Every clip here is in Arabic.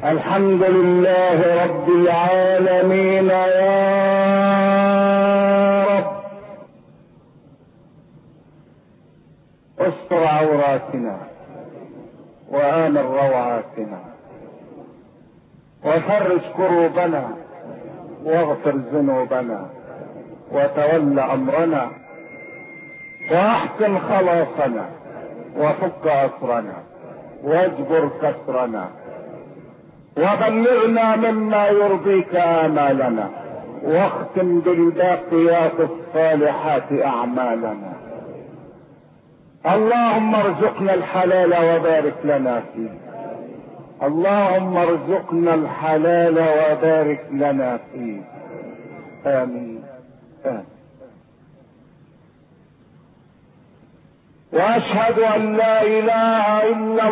الحمد لله رب العالمين يا رب. استر عوراتنا وآمن روعاتنا وفرج كروبنا واغفر ذنوبنا وتول امرنا واحسن خلاصنا وفك اسرنا واجبر كسرنا وبلغنا مما يرضيك آمالنا واختم بالباقيات الصالحات اعمالنا. اللهم ارزقنا الحلال وبارك لنا فيه. اللهم ارزقنا الحلال وبارك لنا فيه. آمين آمين. واشهد ان لا اله الا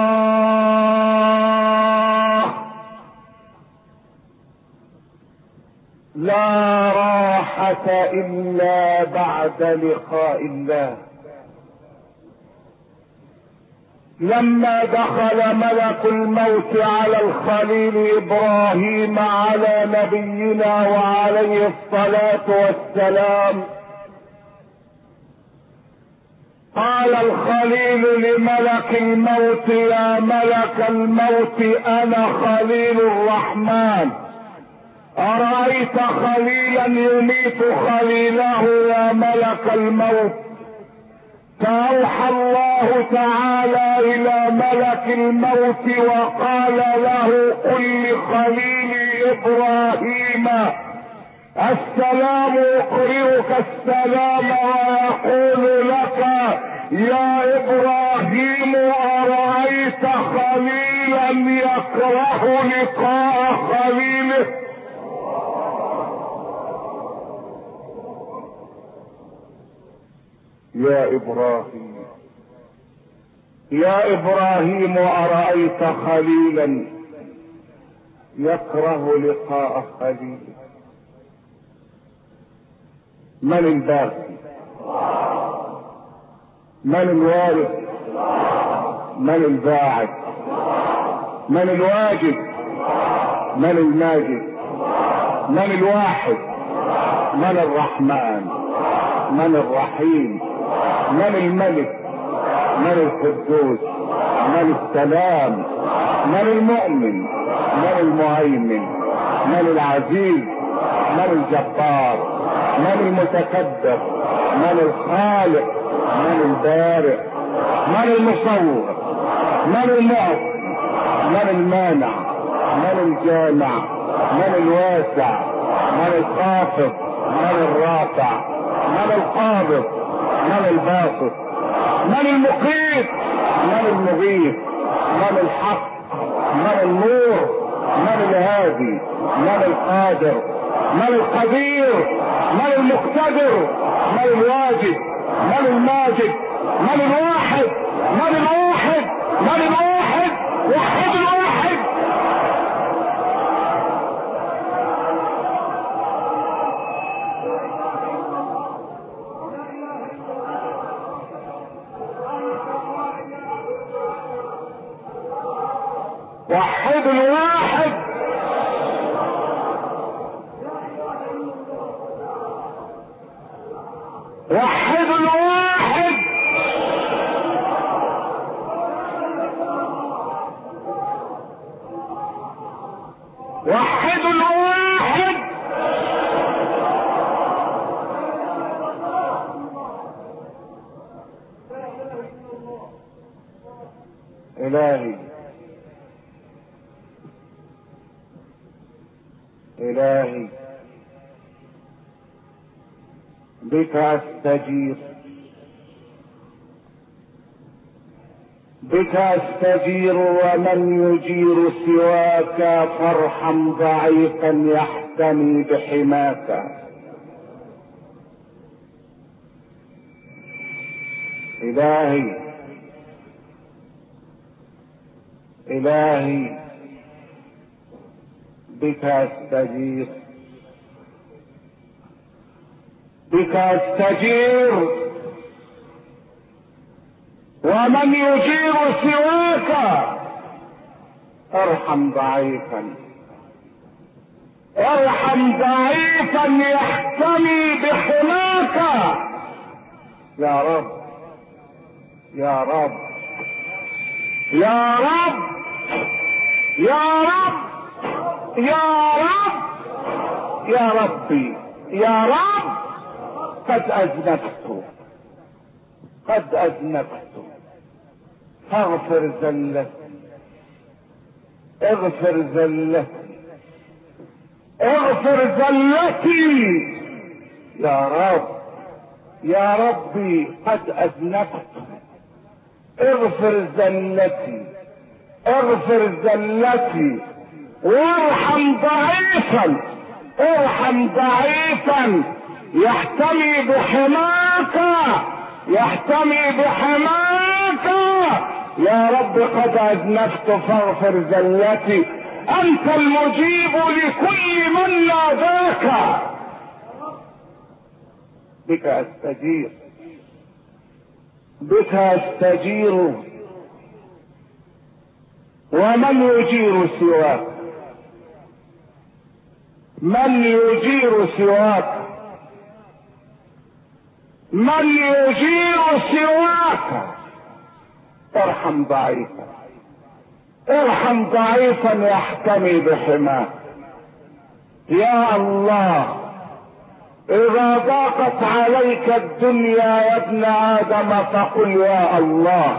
الله لا راحة الا بعد لقاء الله. لما دخل ملك الموت على الخليل ابراهيم على نبينا وعليه الصلاة والسلام، قال الخليل لملك الموت: يا ملك الموت انا خليل الرحمن، ارايت خليلا يميت خليله يا ملك الموت؟ فاوحى الله تعالى الى ملك الموت وقال له: قل لخليلي ابراهيم السلام يقرئك السلام ويقول لك: يا ابراهيم ارايت خليلا يكره لقاء خليله؟ يا إبراهيم، يا إبراهيم أرأيت خليلا يكره لقاء خليله؟ من الباقي؟ من الوارث؟ من الباعث؟ من الواجد؟ من الماجد؟ من الواحد؟ من الرحمن؟ من الرحيم؟ من الملك؟ من القدوس؟ من السلام؟ من المؤمن؟ من المهيمن؟ من العزيز؟ من الجبار؟ من المتكبر؟ من الخالق؟ من البارئ؟ من المصور؟ من المعطي؟ من المانع؟ من الجامع؟ من الواسع؟ من الخافض؟ من الرافع؟ من القابض؟ من الباسط؟ من المقيت؟ من المغيث؟ من الحق؟ من النور؟ من الهادي؟ من القادر؟ من القدير؟ من المقتدر؟ من الواجد؟ من الماجد؟ من الواحد؟ من الواحد؟ من الواحد؟ وحد الواحد. وحد الواحد. وحد الواحد. وحد الواحد. إلهي إلهي بك أستجير، بك أستجير ومن يجير سواك، فارحم ضعيفا يحتمي بحماك. إلهي إلهي بك أستجير، بك أستجير ومن يجير سواك، ارحم ضعيفا، ارحم ضعيفا يحتمي بحماك. يا رب يا رب يا رب يا رب يا رب يا ربي يا رب، قد اذنبت قد اذنبت، فاغفر زلتي، اغفر زلتي، اغفر زلتي يا رب يا ربي، قد اذنبت، اغفر زلتي، اغفر زلتي، وارحم ضعيفا، ارحم ضعيفا يحتمي بحماك، يحتمي بحماك يا رب، قد اذنبت فاغفر زلتي، انت المجيب لكل من ناداك. بك استجير، بك استجير، ومن يجير سواك؟ من يجير سواك؟ من يجير سواك؟ ارحم ضعيفا، ارحم ضعيفا يحتمي بحماك. يا الله، اذا ضاقت عليك الدنيا يا ابن ادم فقل يا الله،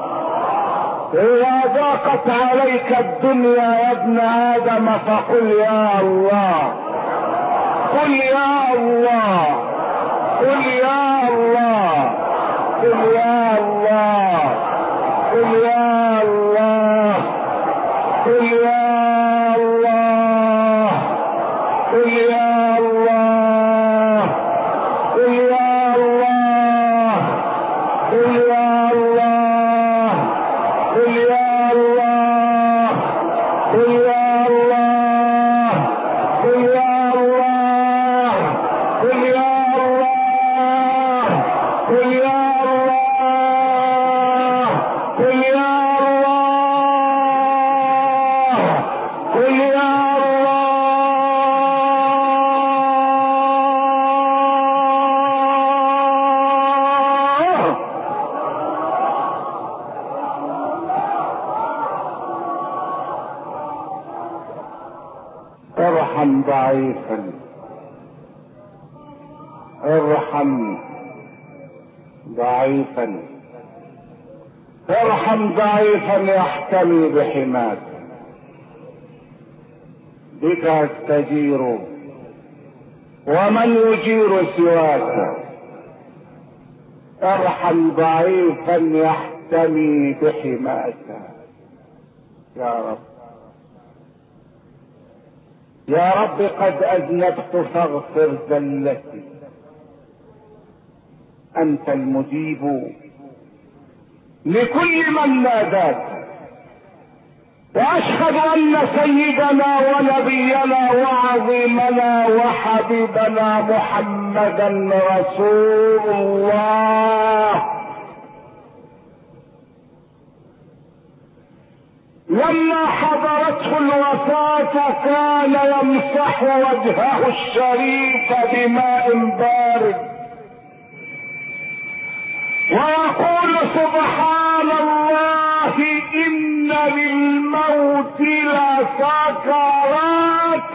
اذا ضاقت عليك الدنيا يا ابن ادم فقل يا الله، قل يا الله، قل يا الله، قل يا الله، قل يا الله، قل يا الله، قل يا الله، قل يا الله، قل يا الله، قل يا الله، قل يا الله، قل يا الله، قل يا الله، قل يا الله، قل يا الله، قل يا ارحم ضعيفا، ارحم ضعيفا، ارحم ضعيفا يحتمي بحماك. بك استجير، ومن يجير سواك؟ ارحم ضعيفا يحتمي بحماك. يا رب يا رب، قد اذنبت فاغفر زلتي، انت المجيب لكل من ناداك. واشهد ان سيدنا ونبينا وعظيمنا وحبيبنا محمدا رسول الله، لما حضرته الوفاة كان يمسح وجهه الشريف بماء بارد ويقول سبحان الله إن للموت لسكرات،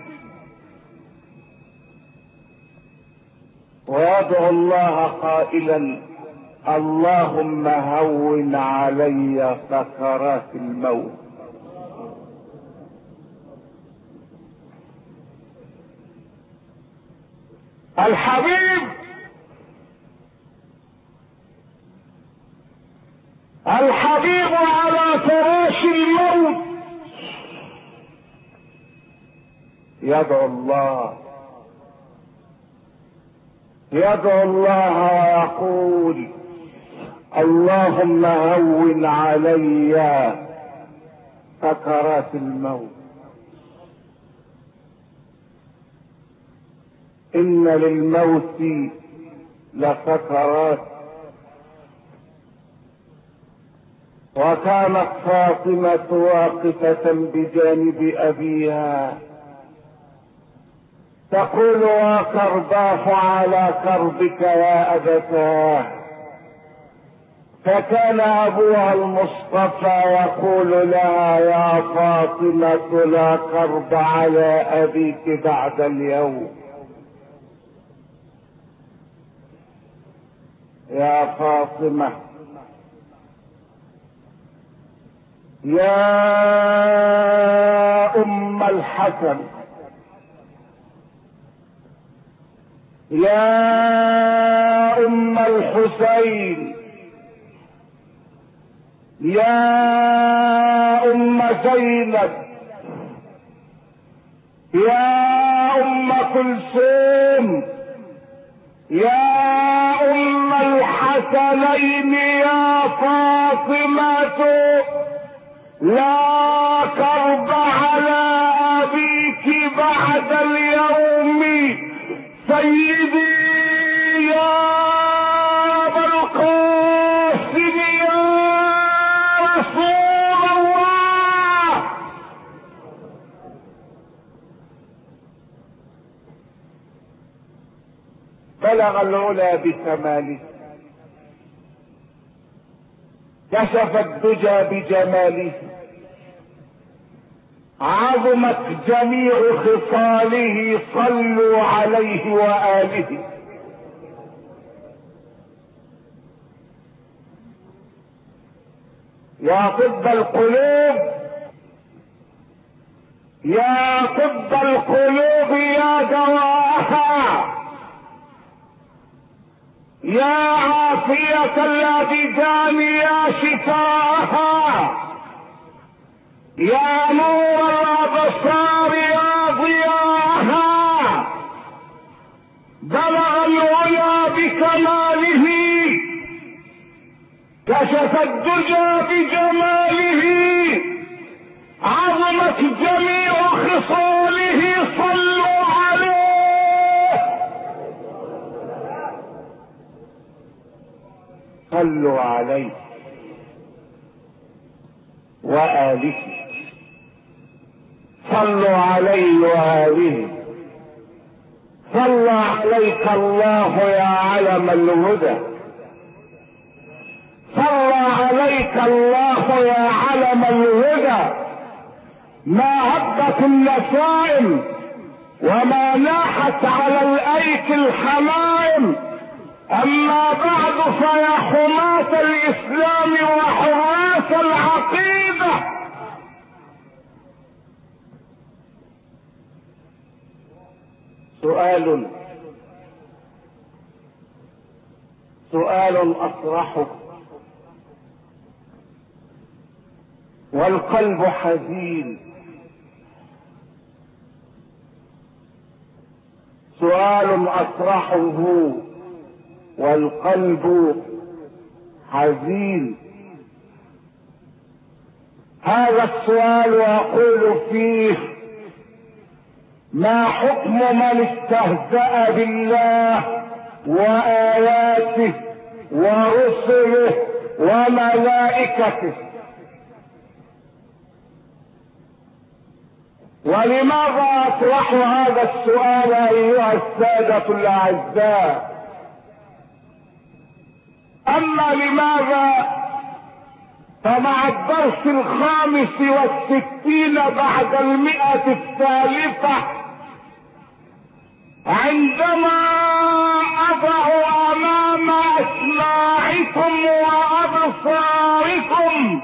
ويدعو الله قائلا اللهم هون علي سكرات الموت. الحبيب الحبيب على فراش الموت يدعو الله ويقول اللهم هون علي سكرات الموت، إن للموت لسكرات، وكانت فاطمة واقفة بجانب أبيها تقول: وكرباف على كربك يا أبتاه. فكان أبوها المصطفى يقول لها: يا فاطمة لا كرب على أبيك بعد اليوم. يا فاطمة، يا أم الحسن، يا أم الحسين، يا أم زينب، يا أم كلثوم، يا أم الحسنين، يا فاطمة لا كرب على أبيك بعد اليوم. سيدي يا أبا القاسم يا رسول الله. بلغ العلا بكماله، كشف الدجى بجماله، عظمت جميع خصاله. صلوا عليه وآله. يا طب القلوب، يا طب القلوب، يا دواءها، يا عافية الأبدان، يا شفاءها، يا نور الأبصار، يا ضياءها. بلغ العلا بكماله، كشف الدجى بجماله، عظمت جميع خصاله. صلوا عليه، صلوا عليه وآله، صلوا عليه وآله. صلى عليك الله يا علم الهدى، صلى عليك الله يا علم الهدى. ما هبت النسائم وما ناحت على الأيك الحمائم. أما بعد فيا حماة الإسلام وحراس العقيدة، سؤال أطرحه والقلب حزين. سؤال أطرحه والقلب حزين. هذا السؤال أقول فيه: ما حكم من استهزأ بالله وآياته ورسله وملائكته؟ ولماذا أطرح هذا السؤال أيها السادة الأعزاء؟ أما لماذا، فمع الدرس 65 بعد 100 عندما أضع أمام أسماعكم وأبصاركم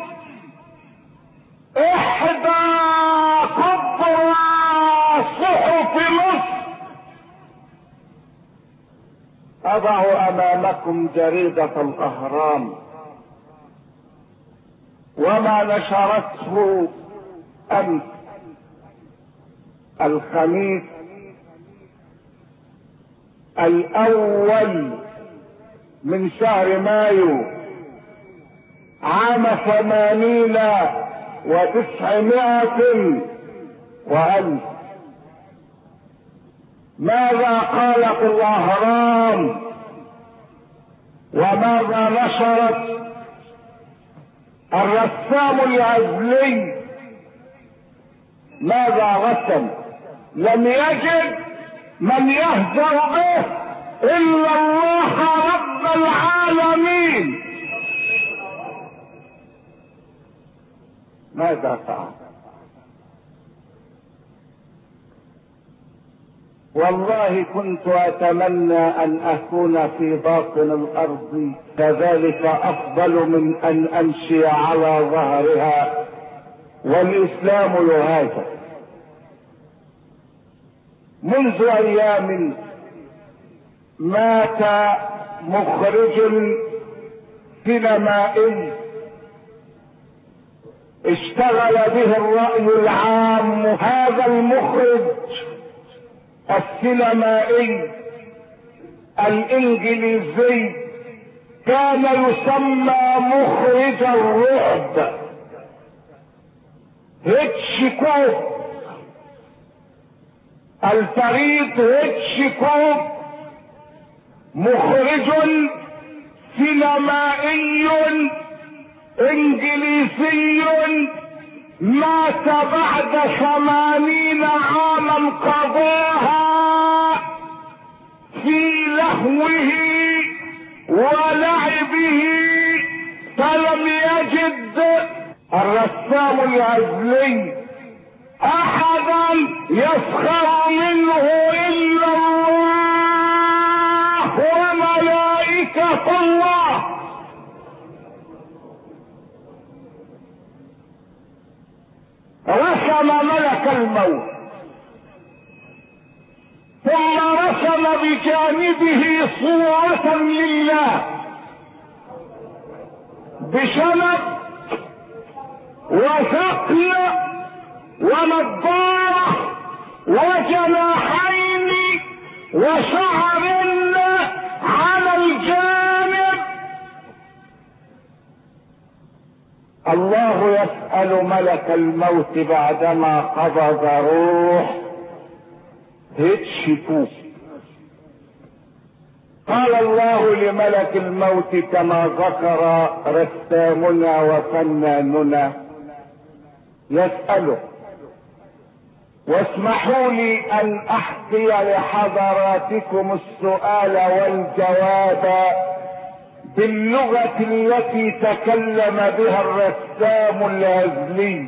إحدى كبرى صحف مصر، أضع أمامكم جريدة الأهرام وما نشرته أمس الخميس الأول من شهر مايو عام 80 و900 وألف. ماذا قالت الأهرام وماذا نشرت؟ الرسام العزلي ماذا رسم؟ لم يجد من يهزأ به الا الله رب العالمين. ماذا فعل؟ والله كنت اتمنى ان اكون في باطن الارض، كذلك افضل من ان امشي على ظهرها، والاسلام يهاجر. منذ ايام مات مخرج سينمائي اشتغل به الرأي العام. هذا المخرج السينمائي الانجليزي كان يسمى مخرج الرعب. هيتشكوك، الفريد هيتشكوك، مخرج سينمائي انجليزي مات بعد 80 عاما قضاها في لهوه ولعبه، فلم يجد الرسام العزلي احدا يسخر منه الا الله وملائكة الله. رسم ملك الموت، ثم رسم بجانبه صورة لله بشنب وثقل ونضارة وجناحين وشعر على الجانب. الله يسأل ملك الموت بعدما قبض روح هيتشكوك، قال الله لملك الموت كما ذكر رسامنا وفناننا يسأله. واسمحوا لي ان احكي لحضراتكم السؤال والجواب باللغة التي تكلم بها الرسام العزلي،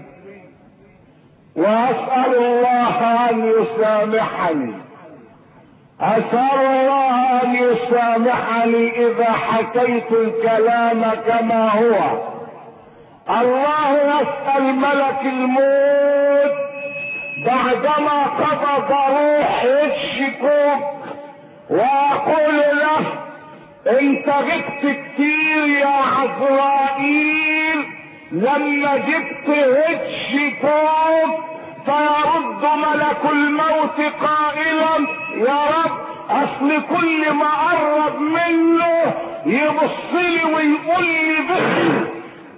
واسأل الله ان يسامحني، اسأل الله ان يسامحني اذا حكيت الكلام كما هو. الله يسأل ملك الموت بعدما قبض روح هيتشكوك ويقول له انت جبت كتير يا عزرائيل لما جبت هيتشكوك. فيرد ملك الموت قائلا يا رب اصل كل ما قرب منه يبصلي ويقول لي بخ.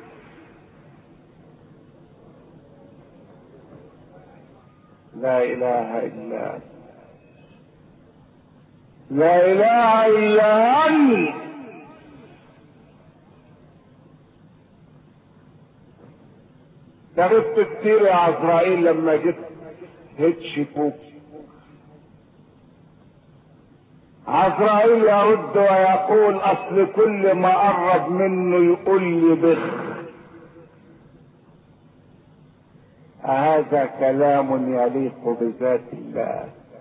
لا اله الا انت، لا اله الا انت. تعبت كتير يا عزرائيل لما جبت هيتشكوك. عزرائيل يرد ويقول اصل كل ما قرب منه يقول لي بخ. هذا كلام يليق بذات الله؟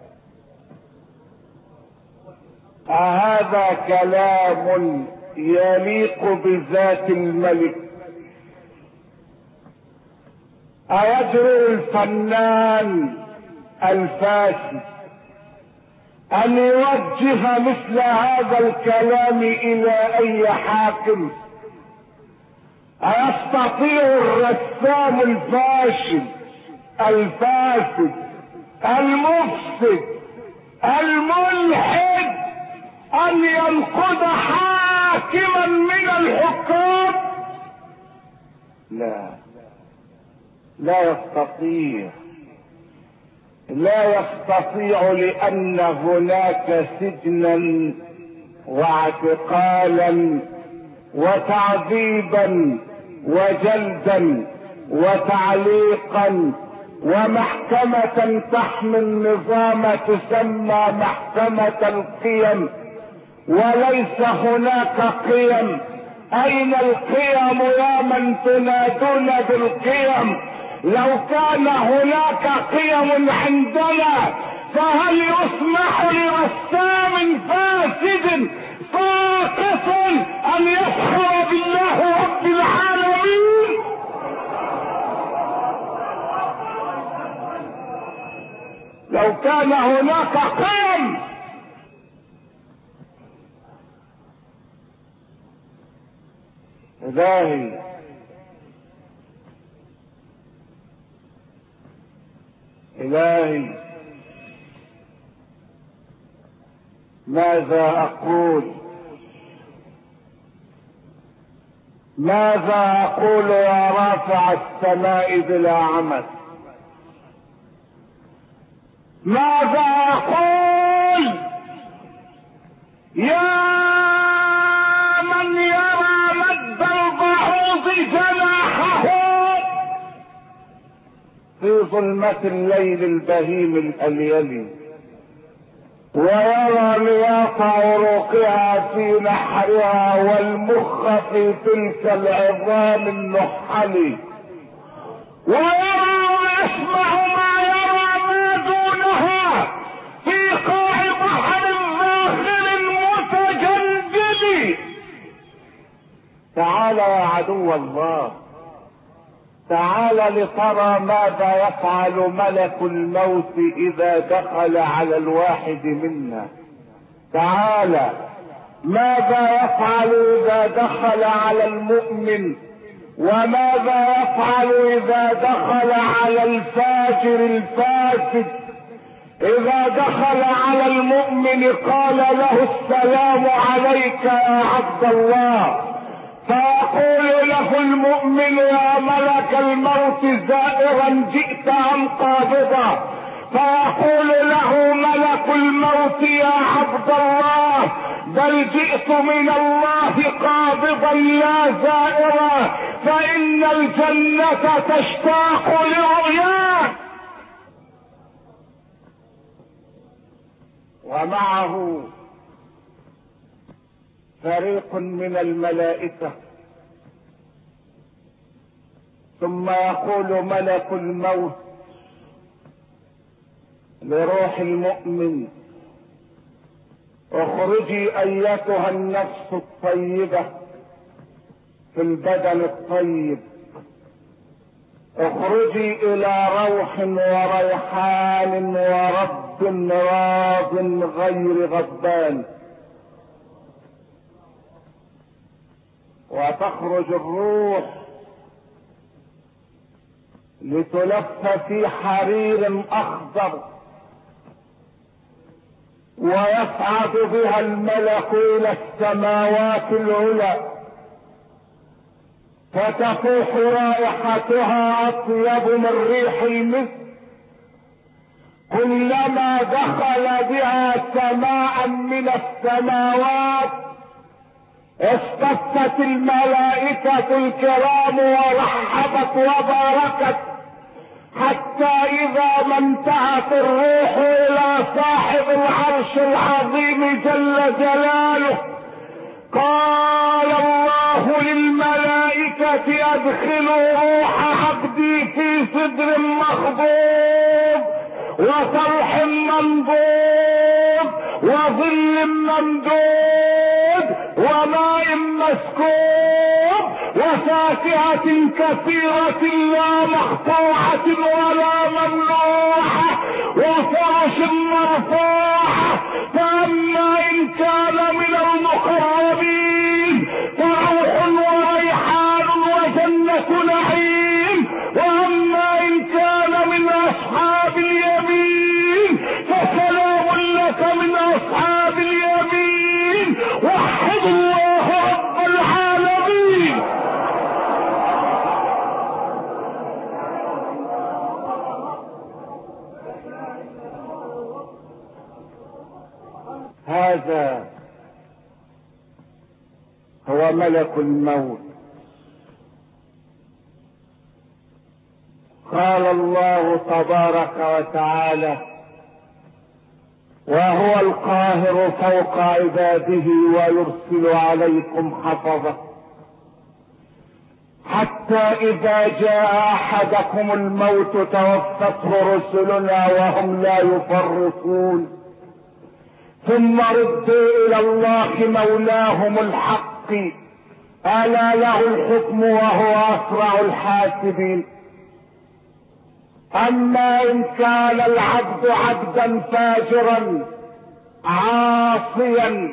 هذا كلام يليق بذات الملك؟ أيجرؤ الفنان الفاسد أن يوجه مثل هذا الكلام إلى أي حاكم؟ أيستطيع الرسام الفاشل الفاسد المفسد الملحد أن ينقض حاكما من الحكام؟ لا يستطيع، لا يستطيع، لأن هناك سجنا واعتقالا وتعذيبا وجلدا وتعليقا، ومحكمة تحمي النظام تسمى محكمة القيم، وليس هناك قيم. اين القيم يا من تنادون بالقيم؟ لو كان هناك قيم عندنا فهل يسمح لرسام فاسد ساقط ان يسخر بالله رب العالمين؟ لو كان هناك قيم. إلهي إلهي ماذا أقول؟ ماذا أقول يا رافع السماء بلا عمد؟ ماذا أقول يا من يرى مد البعوض جناحه في ظلمة الليل البهيم الأليل، ويرى نياط عروقها في نحرها والمخ في تلك العظام النحل، ويرى ويسمع ما يرى ما دونها في قاع بحر الداخل المتجدد. تعال يا عدو الله، تعال لترى ماذا يفعل ملك الموت اذا دخل على الواحد منا. تعال ماذا يفعل اذا دخل على المؤمن، وماذا يفعل اذا دخل على الفاجر الفاسد. اذا دخل على المؤمن قال له السلام عليك يا عبد الله، فيقول له المؤمن يا ملك الموت زائرا جئت ام قابضا؟ فيقول له ملك الموت يا عبد الله بل جئت من الله قابضا لا زائرا، فان الجنة تشتاق لرؤياك. ومعه فريق من الملائكة، ثم يقول ملك الموت لروح المؤمن اخرجي ايتها النفس الطيبة في البدن الطيب، اخرجي الى روح وريحان ورب راض غير غضبان. وتخرج الروح لتلف في حرير اخضر، ويصعد بها الملك الى السماوات العلى، فتفوح رائحتها اطيب من ريح المسك. كلما دخل بها سماء من السماوات اصطفت الملائكة الكرام ورحبت وباركت، حتى اذا ما انتهت الروح الى صاحب العرش العظيم جل جلاله قال الله للملائكة ادخلوا روح عبدي في صدر مخضوب وطرح منضود وظل ممدود وماء مسكوب وفاكهة كثيرة لا مقطوعة ولا ممنوعة وفرش مرفوعة. فأما إن كان من المقربين فروح وريحان وجنة نعيم، وأما إن كان من أصحاب اليمين فسلام لك من أصحاب اليمين. وحد الله رب العالمين. هذا هو ملك الموت قال الله تبارك وتعالى: وهو القاهر فوق عباده ويرسل عليكم حفظه حتى إذا جاء أحدكم الموت توفته رسلنا وهم لا يفرطون ثم ردوا إلى الله مولاهم الحق ألا له الحكم وهو أسرع الحاسبين. أما إن كان العبد عبدا فاجرا عاصيا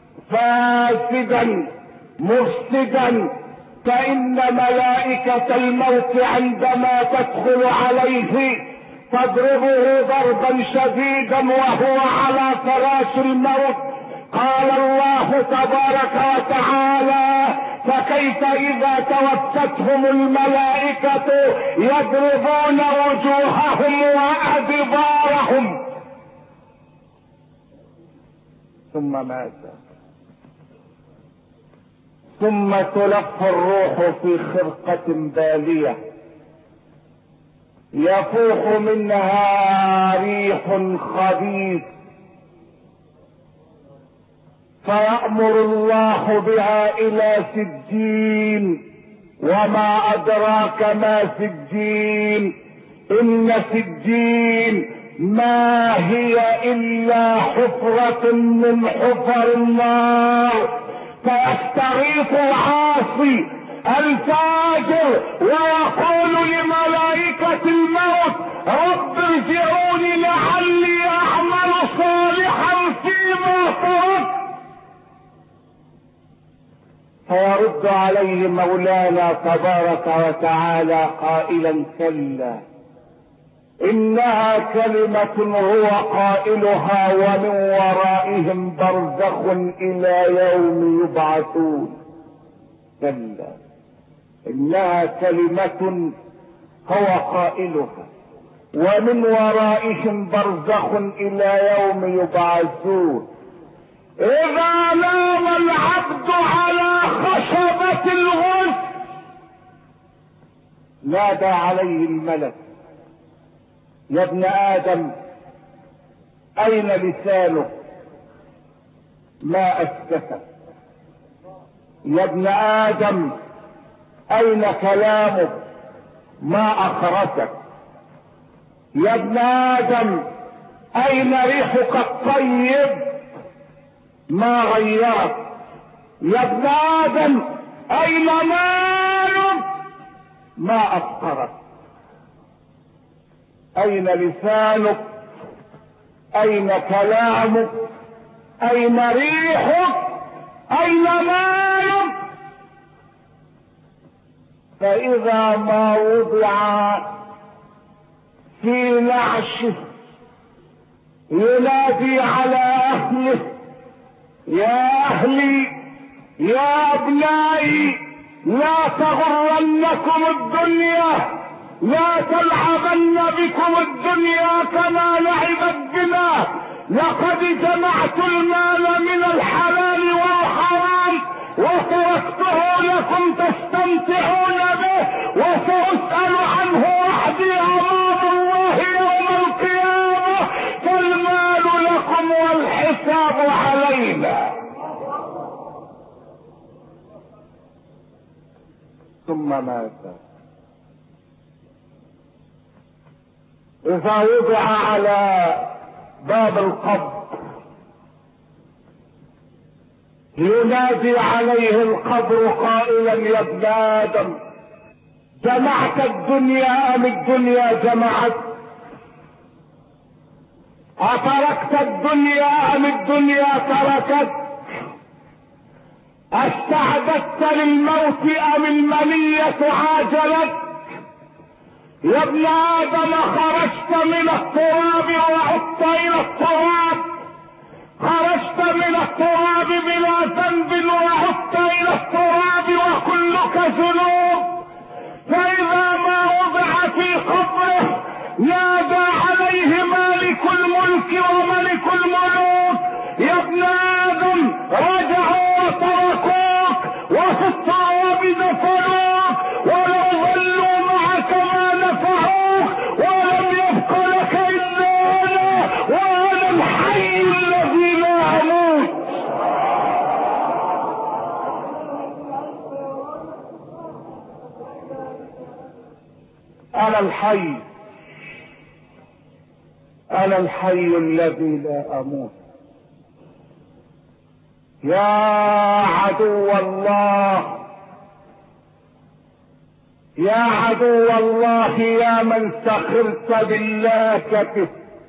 فاسدا مفسدا فإن ملائكة الموت عندما تدخل عليه تضربه ضربا شديدا وهو على فراش الموت. قال الله تبارك وتعالى: فكيف إذا توفتهم الملائكة يضربون وجوههم وأدبارهم. ثم ماذا؟ ثم تلف الروح في خرقة بالية يفوح منها ريح خبيث فيأمر الله بها إلى سجين. وما أدراك ما سجين؟ إن سجين ما هي إلا حفرة من حفر النار فيستغيث العاصي الفاجر ويقول لملائكة الموت: رب ارجعوني لعلي أعمل صالحا فيما تركت. فيرد عليه مولانا تبارك وتعالى قائلا: كلا إنها كلمة هو قائلها ومن ورائهم برزخ إلى يوم يبعثون. كلا إنها كلمة هو قائلها ومن ورائهم برزخ إلى يوم يبعثون. إذا نام العبد على خشبة الغسل نادى عليه الملك: يا ابن آدم أين لسانك؟ ما أسكتك. يا ابن آدم أين كلامك؟ ما أخرجك. يا ابن آدم أين ريحك الطيب؟ ما غيرك. يا ابن آدم أين مالك؟ ما أفقرك. أين لسانك؟ أين كلامك؟ أين ريحك؟ أين مالك؟ فإذا ما وضع في نعشه ينادي على أهله: يا أهلي يا أبنائي لا تغرنكم الدنيا، لا تلعبن بكم الدنيا كما لعبت بنا، لقد جمعت المال من الحلال والحرام وتركته لكم تستمتعون به وسأسأل عنه وحدي أمام الله يوم القيامة، فالمال لكم والحساب علينا. ثم ماذا؟ إذا وضع على باب القبر ينادي عليه القبر قائلا: يا ابن آدم جمعت الدنيا أم الدنيا جمعت؟ أتركت الدنيا أم الدنيا تركت؟ استعددت للموت أم المنية عاجلت؟ يا ابن آدم خرجت من التراب وعدت إلى التراب، خرجت من التراب بلا ذنب وعدت إلى التراب وكلك ذنوب. فإذا ما وضع في قبره نادى عليه مالك الملك وملك الملوك: يا ابن آدم رجعوا وتركوك وفي التراب دفنوك، ولو ظلوا معك ما نفعوك. الحي، انا الحي الذي لا اموت. يا عدو الله، يا عدو الله، يا من سخرت بالله به،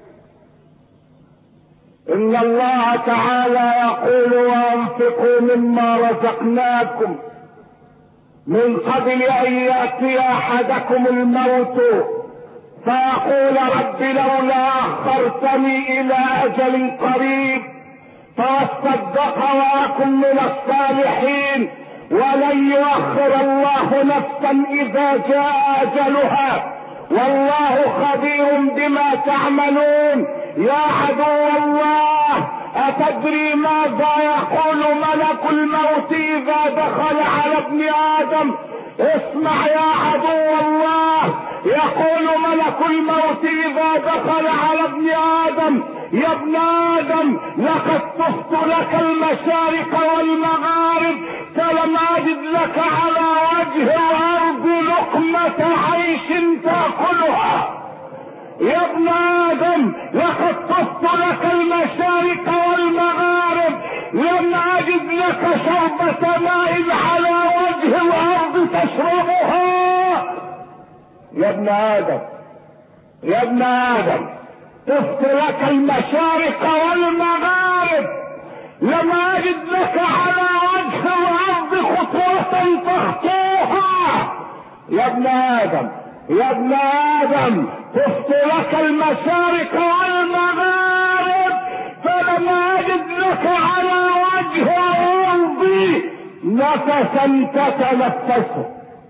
ان الله تعالى يقول وانفقوا مما رزقناكم من قبل ان ياتي احدكم الموت فيقول رب لولا اخرتني الى اجل قريب فاصدق واكن من الصالحين، ولن يؤخر الله نفسا اذا جاء اجلها، والله خبير بما تعملون. يا عدو الله، اتدري ماذا يقول ملك الموت اذا دخل على ابن ادم؟ اسمع يا عدو الله، يقول ملك الموت اذا دخل على ابن ادم: يا ابن ادم، لقد طفت لك المشارق والمغارب فلم اجد لك على وجه الارض لقمة عيش تاكلها. يا ابن ادم، لقد طفت لك المشارق والمغارب لم اجد لك شربة ماء على وجه الارض تشربها. يا ابن ادم، يا ابن ادم، طفت لك المشارق والمغارب لم اجد لك على وجه الارض خطوة تخطوها. يا ابن ادم، يا ابن ادم، طفت لك المشارق والمغارب فلم اجد لك على وجه الارض نفسا تتنفسه.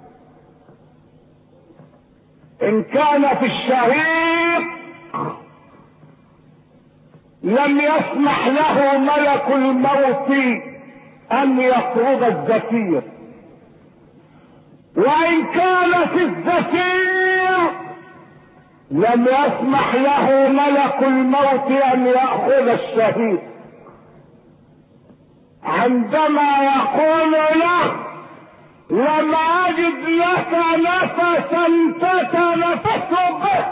ان كان في الشهيق لم يسمح له ملك الموت ان يطرد الزفير، وان كان في الزفير لم يسمح له ملك الموت ان يأخذ الشهيد. عندما يقول له لم اجد لك نفسا تتنفس به،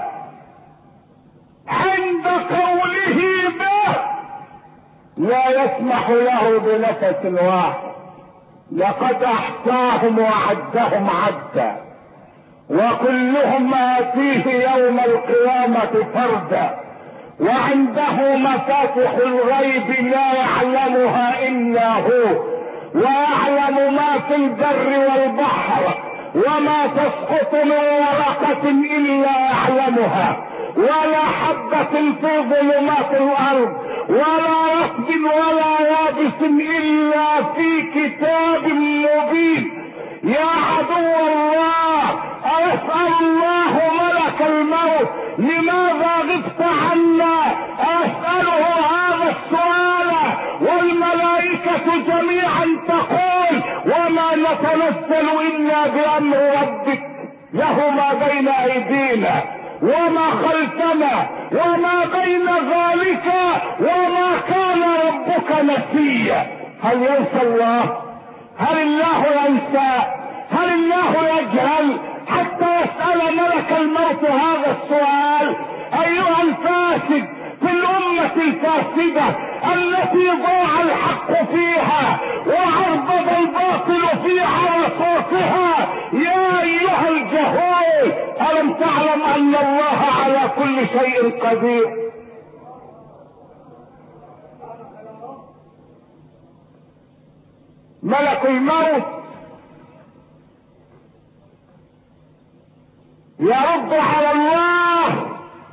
عند قوله به لا يسمح له بنفس واحد، لقد احصاهم وعدهم عدا، وكلهم آتيه يوم القيامة فردا، وعنده مفاتح الغيب لا يعلمها إلا هو، ويعلم ما في البر والبحر، وما تسقط من ورقة إلا يعلمها، ولا حبة في ظلمات الأرض، ولا رطب ولا يابس إلا في كتاب مبين. يا عدو الله، أسأل الله ملك الموت لماذا غبت عنا؟ أسأله هذا السؤال والملائكة جميعا تقول: وما نتنزل إلا بأمر ربك، له ما بين أيدينا وما خلفنا وما بين ذلك، وما كان ربك نسيا. هل ينسى الله؟ هل الله ينسى؟ هل الله يجهل حتى يسأل ملك الموت هذا السؤال؟ ايها الفاسد في الامة الفاسدة التي ضاع الحق فيها وعرض الباطل في عرصاتها، يا ايها الجهول، الم تعلم ان الله على كل شيء قدير؟ ملك الموت يرد على الله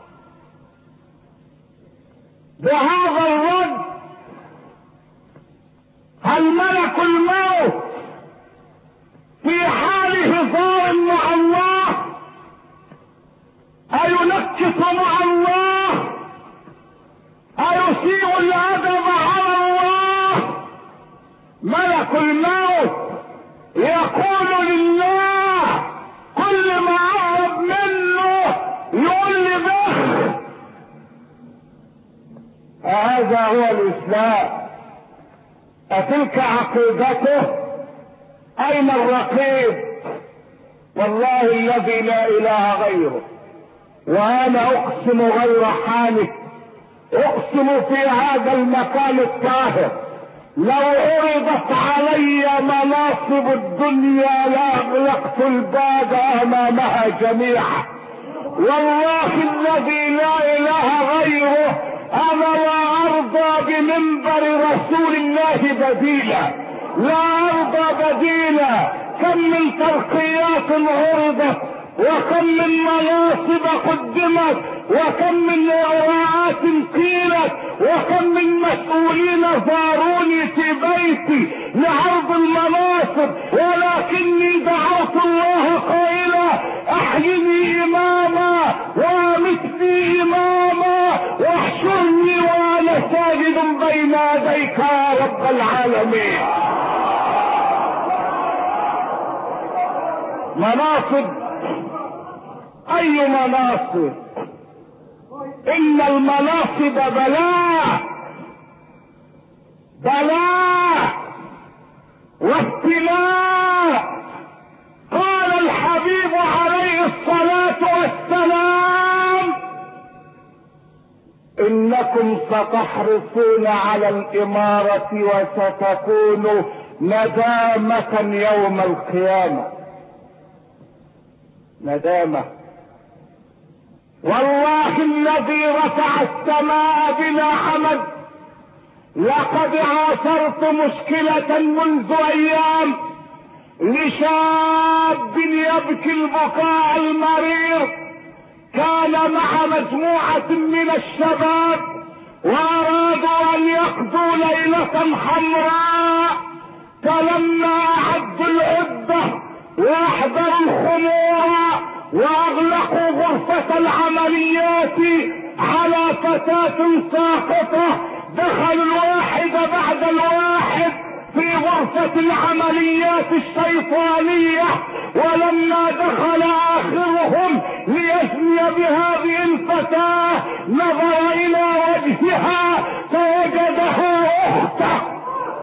بهذا الرد: هل ملك الموت في حال هزار مع الله؟ أينكس مع الله؟ أيسيء الأدب على الله؟ ملك الموت يقول لله كل ما قرب منه يقول لي بخ. هذا هو الإسلام؟ أتلك عقيدته؟ أين الرقيب؟ والله الذي لا اله غيره، وانا اقسم غير حالف، اقسم في هذا المكان الطاهر لو عرضت علي مناصب الدنيا لاغلقت الباب امامها جميعا. والله الذي لا اله غيره انا لا ارضى بمنبر رسول الله بديلا، لا ارضى بديلا. كم من ترقيات عرضت، وكم من مناصب قدمت، وكم من وراءات قيلت، وكم من مسؤولين زاروني في بيتي لعرض المناصب، ولكني دعوت الله قائلا احيني اماما وامتني اماما واحشرني وانا ساجد بين يديك يا رب العالمين. مناصب، اي مناصب؟ ان المناصب بلاء، بلاء وابتلاء. قال الحبيب عليه الصلاة والسلام انكم ستحرصون على الامارة وستكون ندامة يوم القيامة، ندامة. والله الذي رفع السماء بلا عمد لقد عاصرت مشكلة منذ ايام لشاب يبكي البكاء المرير، كان مع مجموعة من الشباب وارادوا ان يقضوا ليلة حمراء، فلما اعدوا العدة واحضروا الخمور واغلقوا غرفة العمليات على فتاة ساقطة، دخلوا الواحد بعد الواحد في غرفة العمليات الشيطانية، ولما دخل اخرهم ليزني بهذه الفتاة نظر الى وجهها فوجدها اخته.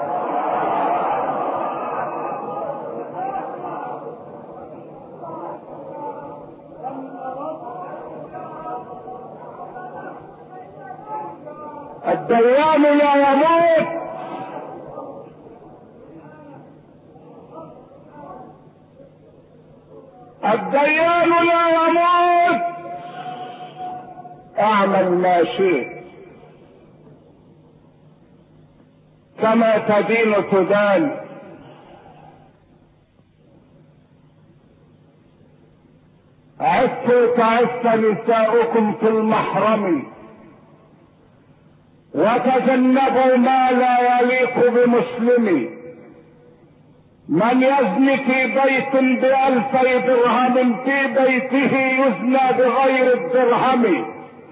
الديان لا يموت، الديان لا يموت. اعمل ما شئت، كما تدين تدان. عفوا تعف نساؤكم في المحرم، وتجنبوا ما لا يليق بمسلم. من يزني في بيت ب2000 درهم في بيته يزنى بغير الدرهم،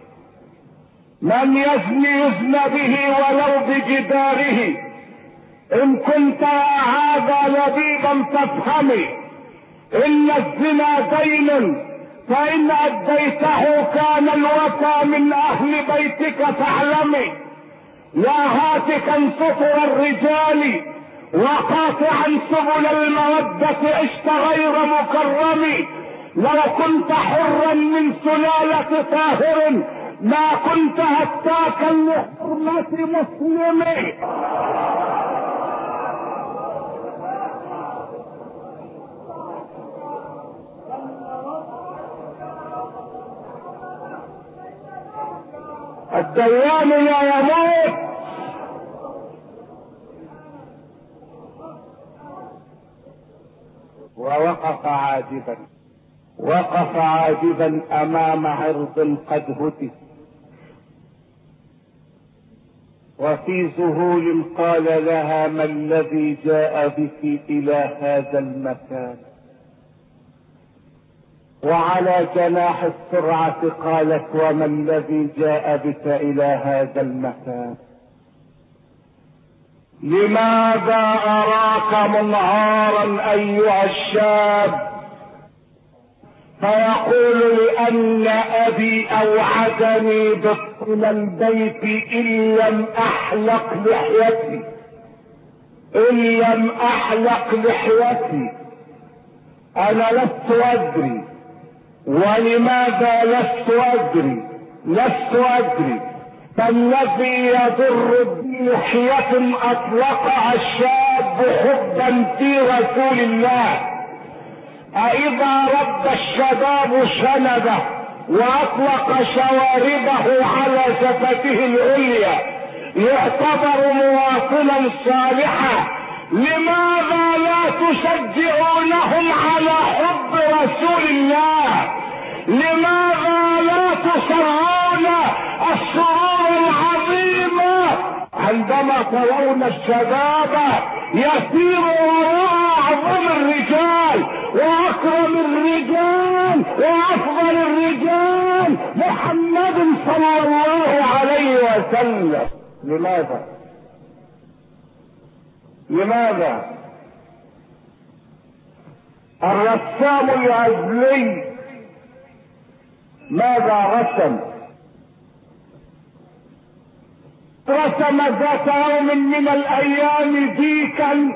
من يزني يزنى به ولو بجداره. ان كنت هذا لبيبا فافهمي ان الزنا دين، فان اديته كان الوفى من اهل بيتك فاعلمي. يا هاتكا سطر الرجال وقاطعا سبل المودة عشت غير مكرم. لو كنت حرا من سلالة طاهر ما كنت هتاكا لحرمة مسلم. الديان لا يموت. ووقف عاجبا، وقف عاجبا امام عرض قد هتف، وفي ذهول قال لها: ما الذي جاء بك الى هذا المكان؟ وعلى جناح السرعة قالت: وما الذي جاء بك الى هذا المكان؟ لماذا اراك منهارا ايها الشاب؟ فيقول: لان ابي اوعدني بدخول البيت ان لم احلق لحيتي، ان لم احلق لحيتي. انا لست ادري. ولماذا لست ادري فالذي يضر بلحية اطلقها الشاب حبا في رسول الله، أإذا رد الشباب شنبه واطلق شواربه على جبهته العليا يعتبر مواطنا صالحا؟ لماذا لا تشجعونهم على حب رسول الله؟ لماذا لا تسرون السرور العظيم عندما ترون الشباب يسير وراء اعظم الرجال واكرم الرجال وافضل الرجال محمد صلى الله عليه وسلم؟ لماذا؟ الرسام العزلي ماذا رسم؟ رسم ذات يوم من الايام ديكا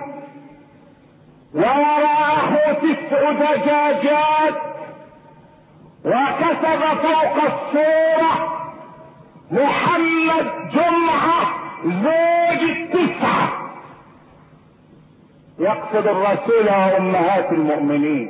ووراءه 9 دجاجات، وكتب فوق الصورة محمد جمعة زوج 9. يقصد الرسول وامهات المؤمنين،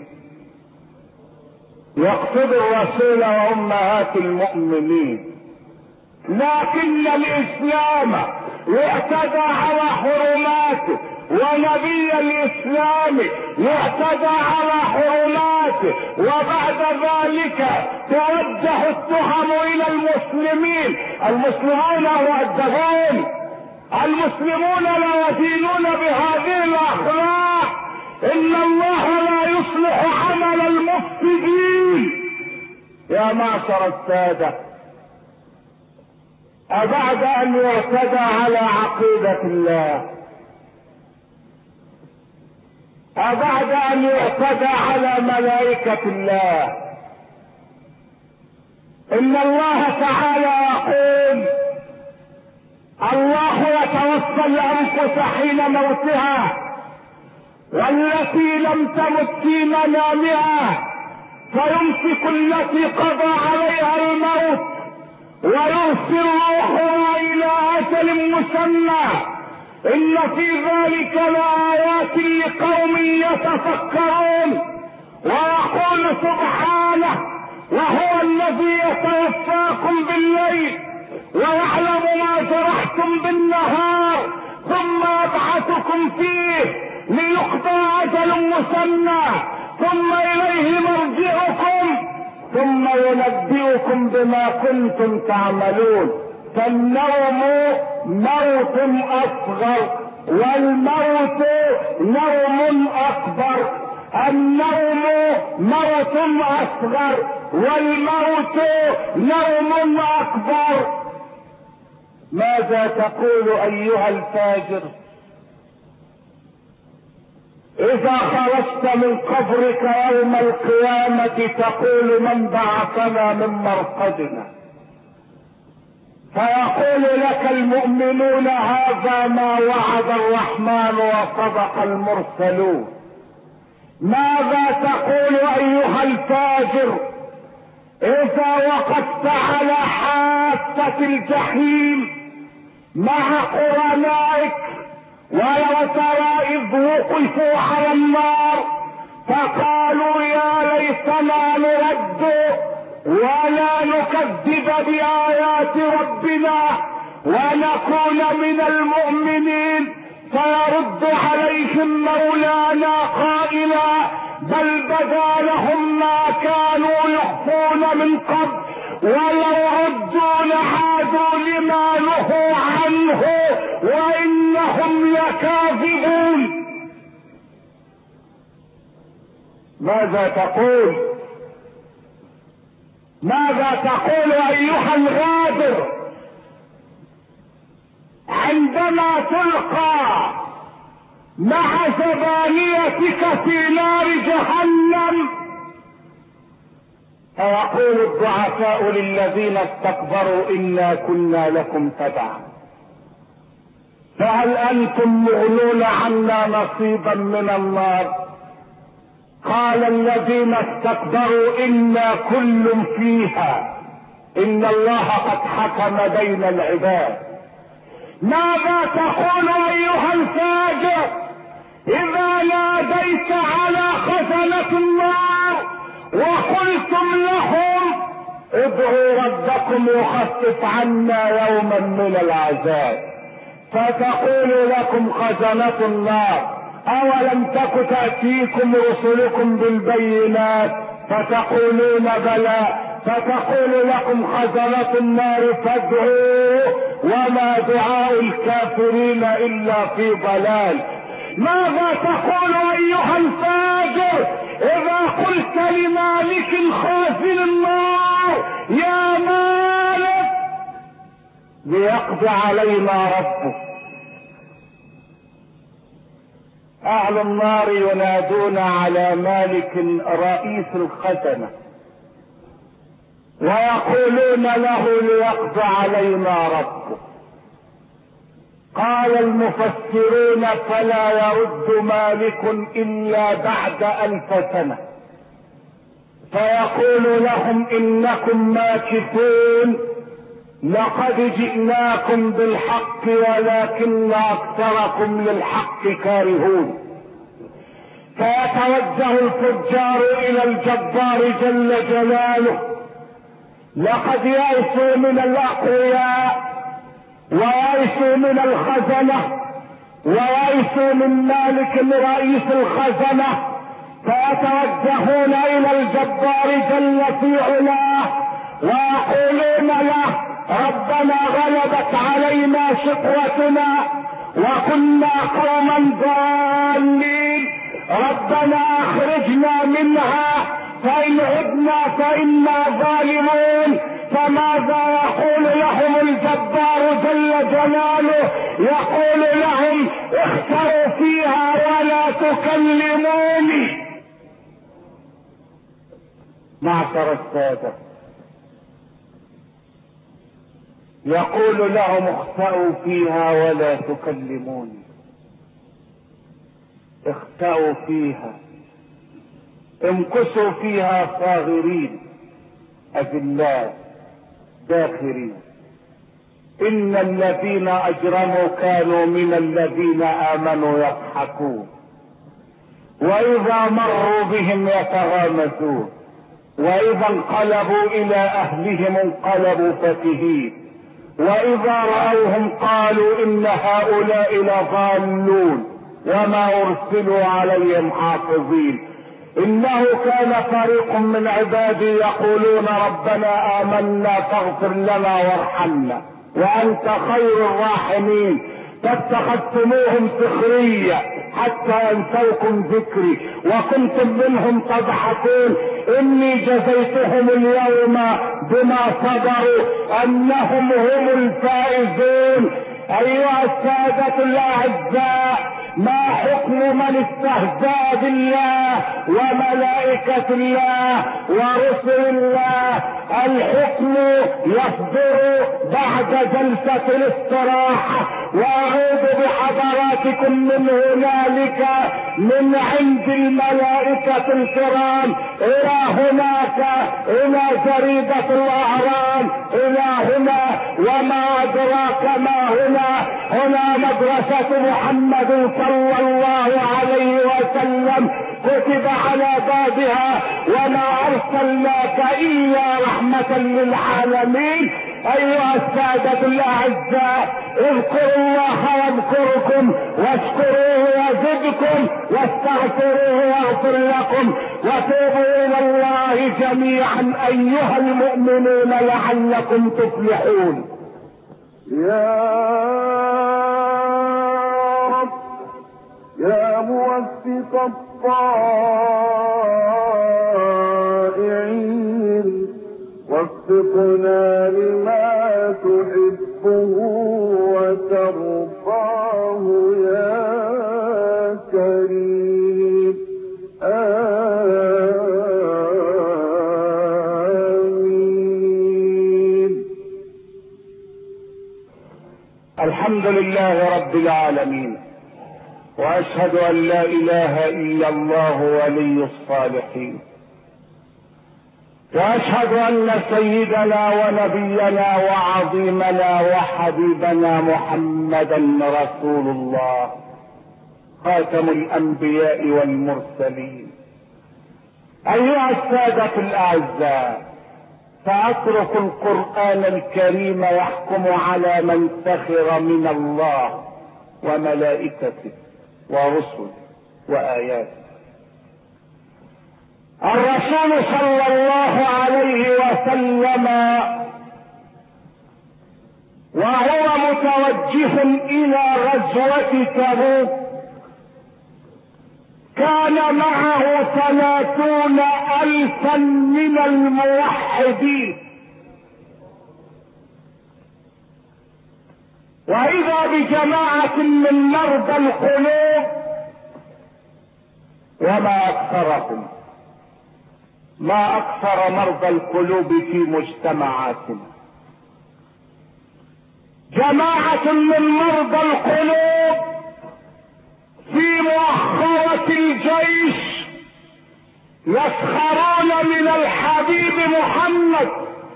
يقصد الرسول وامهات المؤمنين. لكن الاسلام يعتدى على حرماته، ونبي الاسلام يعتدى على حرماته، وبعد ذلك توجه التهم الى المسلمين. المسلمون مؤدبون، المسلمون لا يدينون بهذه الاخلاق. ان الله لا يصلح عمل المفسدين. يا معشر السادة، أبعد أن يعتدى على عقيدة الله، أبعد أن يعتدى على ملائكة الله، إن الله تعالى يقول: الله يتوفى الأنفس حين موتها والتي لم تمت في منامها فيمسك التي قضى عليها الموت ويرسل روحها الى اجل مسمى ان في ذلك لآيات لقوم يتفكرون. ويقول سبحانه: وهو الذي يتوفاكم بالليل ويعلم ما جرحتم بالنهار ثم يبعثكم فيه ليقضى اجل مسمى ثم اليه مرجعكم ثم ينبئكم بما كنتم تعملون. فالنوم موت اصغر والموت نوم اكبر. النوم موت اصغر والموت نوم اكبر. ماذا تقول ايها الفاجر اذا خرجت من قبرك يوم القيامة تقول: من بعثنا من مرقدنا؟ فيقول لك المؤمنون: هذا ما وعد الرحمن وصدق المرسلون. ماذا تقول ايها الفاجر اذا وقفت على حافة الجحيم مع قرنائك ولو ترى اذ وقفوا على النار فقالوا: يا ليتنا نرد ولا نكذب بآيات ربنا ونكون من المؤمنين؟ فيرد عليهم مولانا قائلا: بل بدا لهم ما كانوا يخفون من قبل ولو ردوا لعادوا لما نهوا عنه وانهم لكاذبون. ماذا تقول؟ ماذا تقول ايها الغادر عندما تلقى مع زبانيتك في نار جهنم؟ فيقول الضعفاء للذين استكبروا: إنا كنا لكم تبعا فهل أنتم مغنون عنا نصيبا من النار؟ قال الذين استكبروا إنا كل فيها إن الله قد حكم بين العباد. ماذا تقول أيها الفاجر إذا ناديت على خزنة النار وقلتم لهم ادعوا ربكم يخفف عنا يوما من العذاب، فتقول لكم خزنة النار أولم تك تأتيكم رسلكم بالبينات فتقولون بلى، فتقول لكم خزنة النار فادعوا وما دعاء الكافرين إلا في ضلال. ماذا تقول أيها الفاجر إذا قلت لمالك خازن النار يا مالك ليقضي علينا ربك؟ أهل النار ينادون على مالك رئيس الخزنة ويقولون له ليقضي علينا ربك. قال المفسرون فلا يرد مالك إلا بعد 1000 سنة، فيقول لهم إنكم ماكثون لقد جئناكم بالحق ولكن أكثركم للحق كارهون. فيتوجه الفجار إلى الجبار جل جلاله، لقد يئسوا من الأقوياء ويئسوا من الخزنة ويئسوا من مالك رئيس الخزنة، فيتوجهون إلى الجبار جل في علاه ويقولون له ربنا غلبت علينا شقوتنا وكنا قوما ضالين، ربنا اخرجنا منها فإن عدنا فإنا ظالمون. فماذا يقول لهم الجبار جل جلاله؟ يقول لهم اخسروا فيها ولا تكلموني. معشر السادة، يقول لهم اخسأوا فيها ولا تكلموني. اخسأوا فيها، امكثوا فيها صاغرين أذلاء داخرين. إن الذين أجرموا كانوا من الذين آمنوا يضحكون، وإذا مروا بهم يتغامزون، وإذا انقلبوا إلى أهلهم انقلبوا فكهين، وإذا رأوهم قالوا إن هؤلاء لضالون وما أرسلوا عليهم حافظين. إنه كان فريق من عبادي يقولون ربنا آمنا فاغفر لنا وارحمنا وأنت خير الراحمين، فاتخذتموهم سخرية حتى أنسوكم ذكري وكنتم منهم تضحكون. إني جزيتهم اليوم بما صبروا أنهم هم الفائزون. أيها السادة الأعزاء، ما حكم من استهزأ بالله وملائكة الله ورسل الله؟ الحكم يصدر بعد جلسة الاستراحة، وأعود بحضراتكم من هنالك من عند الملائكة الكرام إلى هناك، إلى جريدة الأهرام، إلى هنا وما أدراك ما هنا. هنا مدرسة محمد صلى الله عليه وسلم كتب على بابها وما أرسلناك إلا رحمة للعالمين. أيها السادة الأعزاء، اذكروا الله يذكركم واشكروه يزدكم واستغفروه يغفر لكم وتوبوا إلى الله جميعا أيها المؤمنون لعلكم تفلحون. يا رب يا موفق الطائعين، وفقنا لما تحبه وترضاه يا كريم. آمين. الحمد لله رب العالمين، واشهد ان لا اله الا الله ولي الصالحين، واشهد ان سيدنا ونبينا وعظيمنا وحبيبنا محمدا رسول الله خاتم الانبياء والمرسلين. ايها السادة الاعزاء، سأترك القرآن الكريم يحكم على من سخر من الله وملائكته ورسله وآياته. الرسول صلى الله عليه وسلم وهو متوجه إلى غزوة تبوك كان معه 30,000 من الموحدين، وإذا بجماعة من مرضى القلوب، وما أكثرهم، ما أكثر مرضى القلوب في مجتمعاتنا. جماعة من مرضى القلوب في مؤخرة الجيش يسخرون من الحبيب محمد.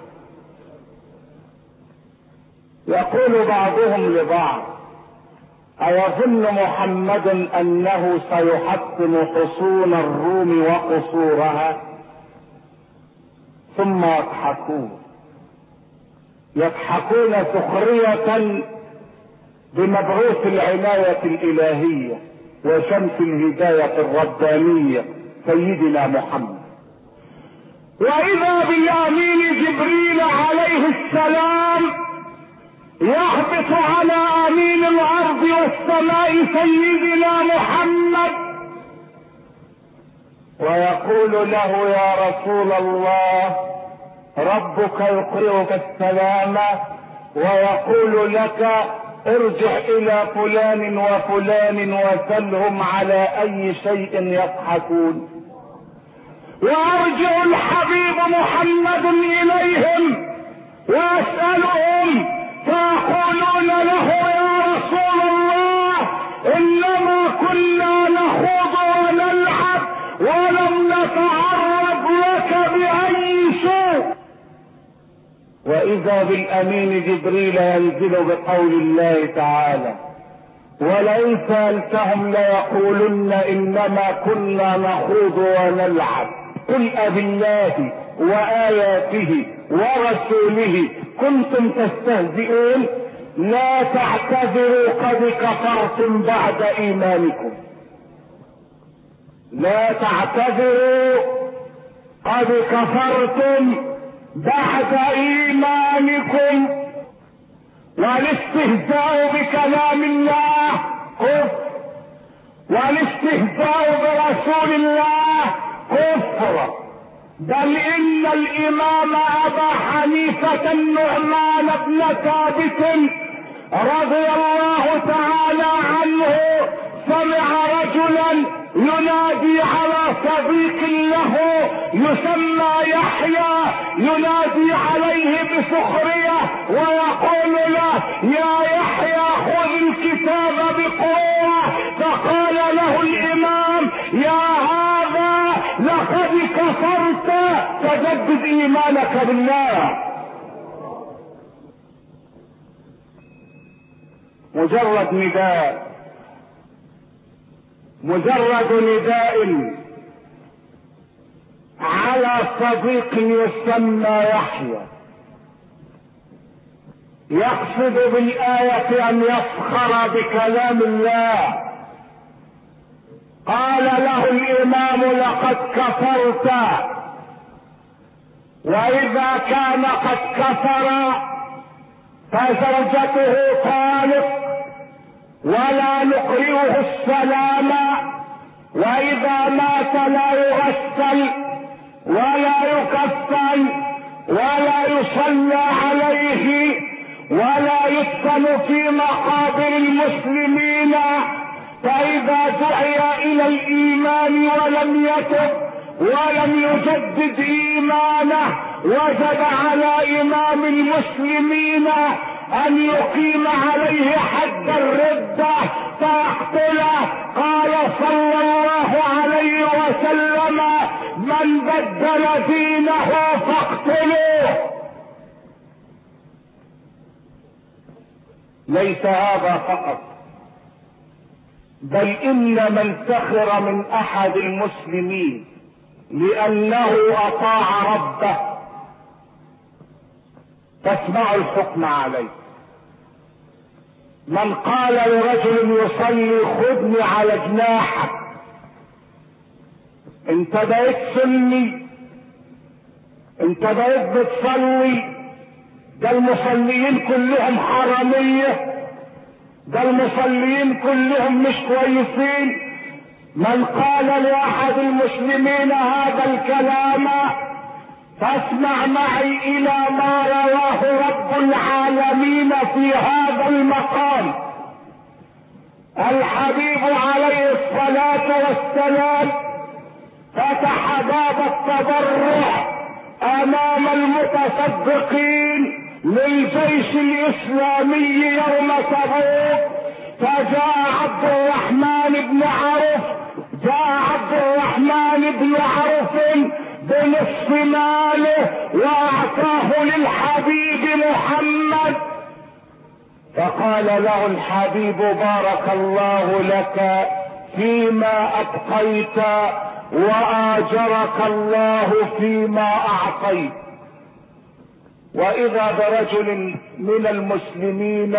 يقول بعضهم لبعض: أيظن محمد أنه سيحطم حصون الروم وقصورها؟ ثم يضحكون سخرية بمبعوث العناية الإلهية وشمس الهداية الربانية سيدنا محمد. وإذا بالأمين جبريل عليه السلام يهبط على أمين الأرض والسماء سيدنا محمد ويقول له: يا رسول الله، ربك يقرئك السلام ويقول لك: ارجع الى فلان وفلان وسلهم على اي شيء يضحكون. وارجع الحبيب محمد اليهم ويسألهم فيقولون له: يا رسول الله، انما كنا نخوض ونلعب ولم نتعرض لك بأي شيء. وإذا بالأمين جبريل ينزل بقول الله تعالى: ولئن سألتهم ليقولن إنما كنا نخوض ونلعب قل أبالله وآياته ورسوله كنتم تستهزئون لا تعتذروا قد كفرتم بعد إيمانكم. لا تعتذروا قد كفرتم بعد ايمانكم. والاستهزاء بكلام الله كفر، والاستهزاء برسول الله كفر. بل ان الامام ابا حنيفة النعمان بن ثابت رضي الله تعالى عنه سمع رجلا ينادي على صديق له يسمى يحيى، ينادي عليه بسخرية ويقول له: يا يحيى خذ الكتاب بقوة. فقال له الامام: يا هذا لقد كفرت، فجدد ايمانك بالله. مجرد نداء على صديق يسمى يحيى يقصد بالآية أن يسخر بكلام الله. قال له الإمام: لقد كفرت. وإذا كان قد كفر فزوجته طالق ولا نقرئه السلام، واذا مات لا يغسل ولا يكفن ولا يصلى عليه ولا يدفن في مقابر المسلمين. فاذا دعي الى الايمان ولم يتب ولم يجدد ايمانه وجب على امام المسلمين ان يقيم عليه حد الردة فيقتله. قال صلى الله عليه وسلم: من بدل دينه فاقتلوه. ليس هذا فقط، بل ان من سخر من احد المسلمين لانه اطاع ربه فاسمعوا الحكم عليه. من قال لرجل يصلي: خذني على جناحك، انت بقيت سني، انت بقيت بتصلي، ده المصليين كلهم حرامية، ده المصليين كلهم مش كويسين. من قال لاحد المسلمين هذا الكلام فاسمع معي الى ما رواه رب العالمين في هذا المقام. الحبيب عليه الصلاة والسلام فتح باب التبرع امام المتصدقين للجيش الاسلامي يوم تبوك، فجاء عبد الرحمن بن عوف، بنصف ماله واعطاه للحبيب محمد، فقال له الحبيب: بارك الله لك فيما ابقيت واجرك الله فيما اعطيت. واذا برجل من المسلمين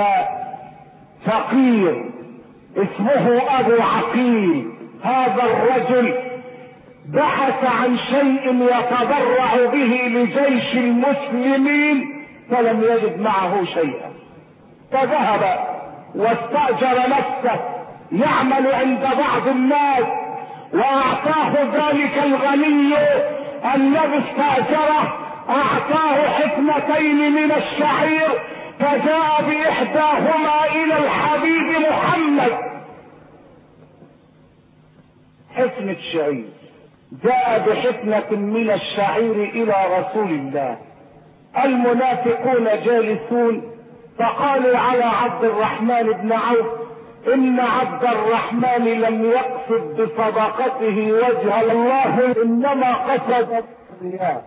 فقير اسمه ابو عقيل، هذا الرجل بحث عن شيء يتبرع به لجيش المسلمين فلم يجد معه شيئا، فذهب واستأجر نفسه يعمل عند بعض الناس، واعطاه ذلك الغني الذي استأجره اعطاه حفنتين من الشعير، فجاء باحداهما الى الحبيب محمد. حفنة شعير، جاء بحفنة من الشعير الى رسول الله. المنافقون جالسون فقالوا على عبد الرحمن بن عوف: ان عبد الرحمن لم يقصد بصدقته وجه الله، انما قصد الرياء.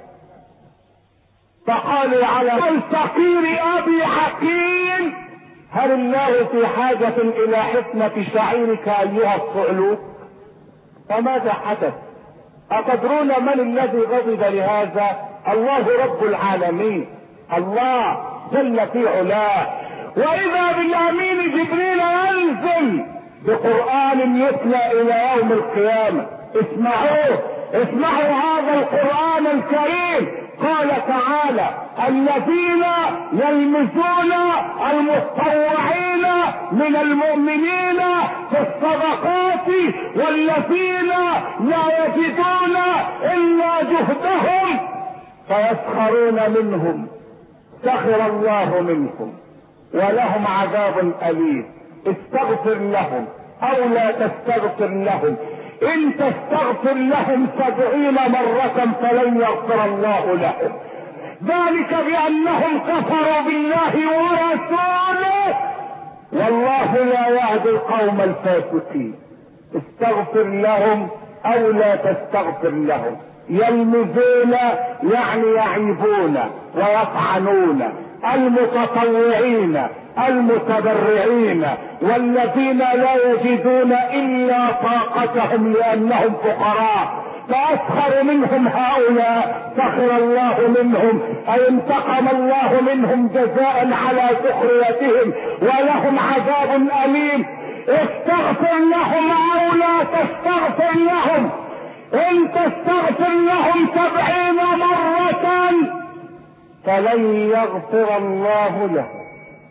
فقالوا على الفقير ابي عقيل: هل الله في حاجة الى حفنة شعيرك ايها الصعلوك؟ فماذا حدث؟ اتدرون من الذي غضب لهذا؟ الله رب العالمين، الله جل في علاه. واذا بالامين جبريل ينزل بقرآن يتلى الى يوم القيامة. اسمعوه، اسمعوا هذا القرآن الكريم. قال تعالى: الذين يلمزون المتطوعين من المؤمنين في الصدقات والذين لا يجدون الا جهدهم فيسخرون منهم سخر الله منهم ولهم عذاب أليم. استغفر لهم او لا تستغفر لهم، ان تستغفر لهم 70 مرة فلن يغفر الله لهم، ذلك بانهم كفروا بالله ورسوله والله لا يهدي القوم الفاسقين. استغفر لهم او لا تستغفر لهم. يلمزون يعني يعيبون ويطعنون المتطوعين المتبرعين والذين لا يجدون الا طاقتهم لانهم فقراء، فاسخر منهم هؤلاء سخر الله منهم، اي انتقم الله منهم جزاء على سخريتهم ولهم عذاب اليم. استغفر لهم او لا تستغفر لهم، ان تستغفر لهم 70 مرة فلن يغفر الله لهم.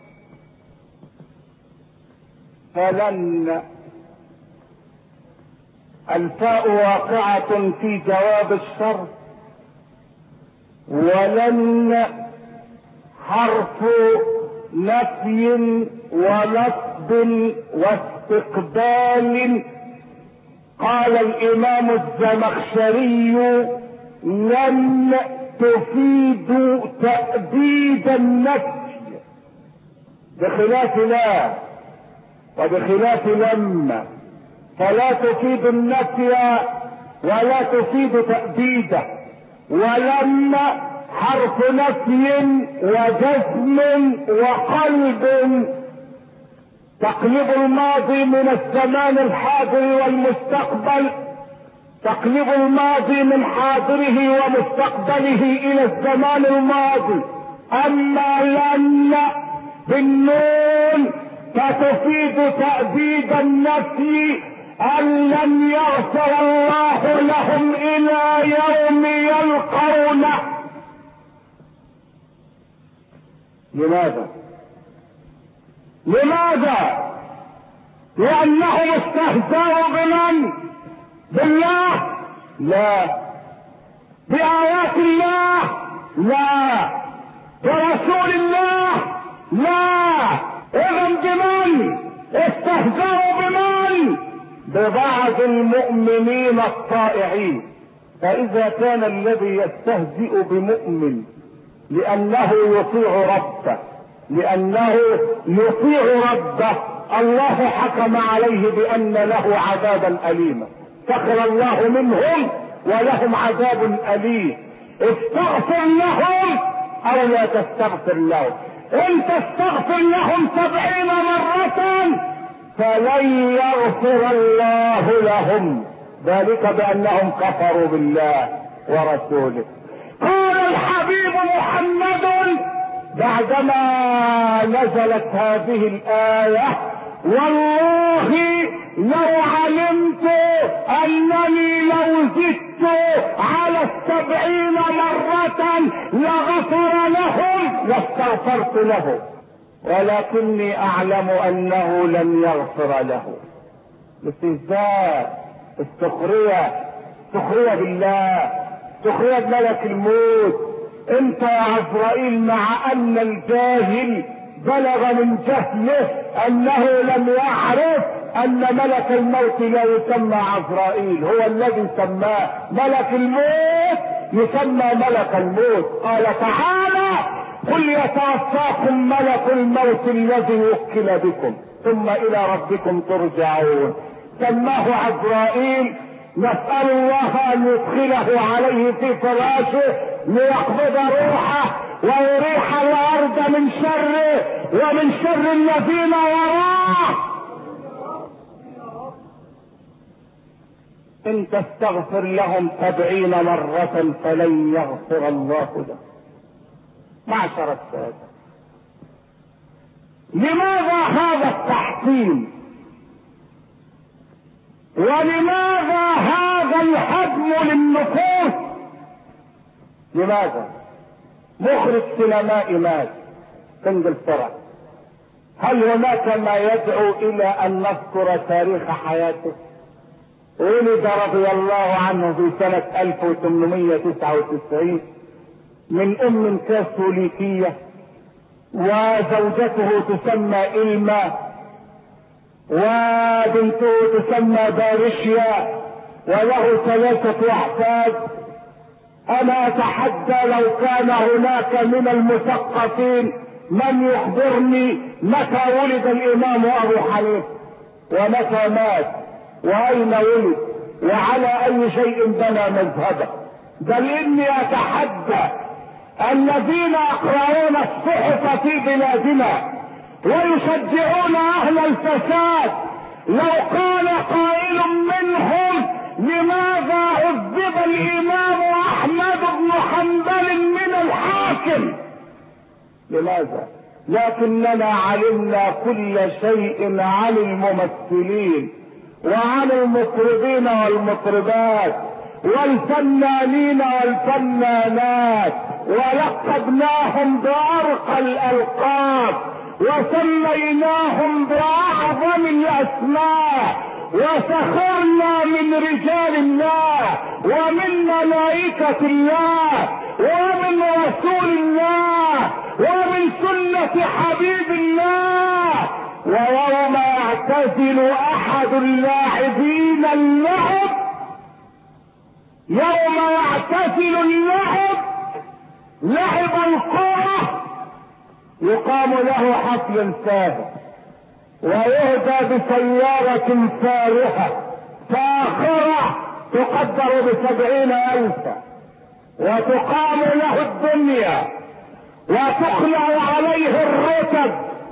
فلن الفاء واقعة في جواب الشر، ولن حرف نفي ونصب واستقبال. قال الامام الزمخشري: لن تفيد تأبيد النفي بخلاف لا وبخلاف لما، فلا تفيد النفي ولا تفيد تأبيده. ولما حرف نفي وجزم وقلب، تقلب الماضي من الزمان الحاضر والمستقبل، تقلب الماضي من حاضره ومستقبله الى الزمان الماضي. اما لن بالنون فتفيد تأبيد النفي، ان لم يغفر الله لهم الى يوم يلقونه. لماذا؟ لانهم استهزأوا بمن؟ بالله؟ لا. بآيات الله؟ لا. برسول الله؟ لا. اذن بمن استهزأوا؟ بمن؟ ببعض المؤمنين الطائعين. فاذا كان الذي يستهزئ بمؤمن لانه يطيع ربه، الله حكم عليه بان له عذابا اليما، سخر الله منهم ولهم عذاب اليم. استغفر لهم او لا تستغفر لهم. ان تستغفر لهم 70 مرة فلن يغفر الله لهم، ذلك بانهم كفروا بالله ورسوله. قال الحبيب محمد بعدما نزلت هذه الآية: والله لو علمت انني لو زدت على 70 مرة لغفر لهم لاستغفرت له، ولكني اعلم انه لن يغفر له. استهزاء، سخرية بالله، سخرية بملك الموت. انت يا عزرائيل مع ان الجاهل بلغ من جهله انه لم يعرف ان ملك الموت لا يسمى عزرائيل، هو الذي سماه ملك الموت، يسمى ملك الموت. قال تعالى: قل يتوفاكم ملك الموت الذي وكل بكم ثم الى ربكم ترجعون. سماه عزرائيل، نسأل الله ان يدخله عليه في فراشه ليقبض روحه ويريح الارض من شره ومن شر الذين وراه. ان تستغفر لهم 70 مرة فلن يغفر الله لهم. معشر السادة، لماذا هذا التحكيم؟ ولماذا هذا الهدم للنفوس؟ لماذا؟ مخرج سينمائي مات في انجلترا، هل هناك ما يدعو الى ان نذكر تاريخ حياته؟ ولد رضي الله عنه في سنة 1899 من ام كاثوليكية، وزوجته تسمى إلما، وبنته تسمى باريشيا، وله 3 احفاد. انا اتحدى لو كان هناك من المثقفين من يخبرني متى ولد الامام ابو حنيفه، ومتى مات، واين ولد، وعلى اي شيء بنى مذهبه. بل اني اتحدى الذين يقرؤون الصحف في بلادنا ويشجعون اهل الفساد، لو قال قائل منهم: لماذا عذب الامام احمد بن حنبل من الحاكم؟ لماذا؟ لكننا علمنا كل شيء عن الممثلين وعن المطربين والمطربات والفنانين والفنانات، ولقبناهم بأرقى الألقاب، وسميناهم بأعظم الأسماء، وسخرنا من رجال الله ومن ملائكة الله ومن رسول الله ومن سنة حبيب الله. ويوم يعتزل احد اللاعبين اللعب، يوم يعتزل اللعب، لعب الكرة، يقام له حفل فاخر ويهدى بسيارة فارهة فاخرة تقدر ب70,000 وتقام له الدنيا وتخلع عليه الرتب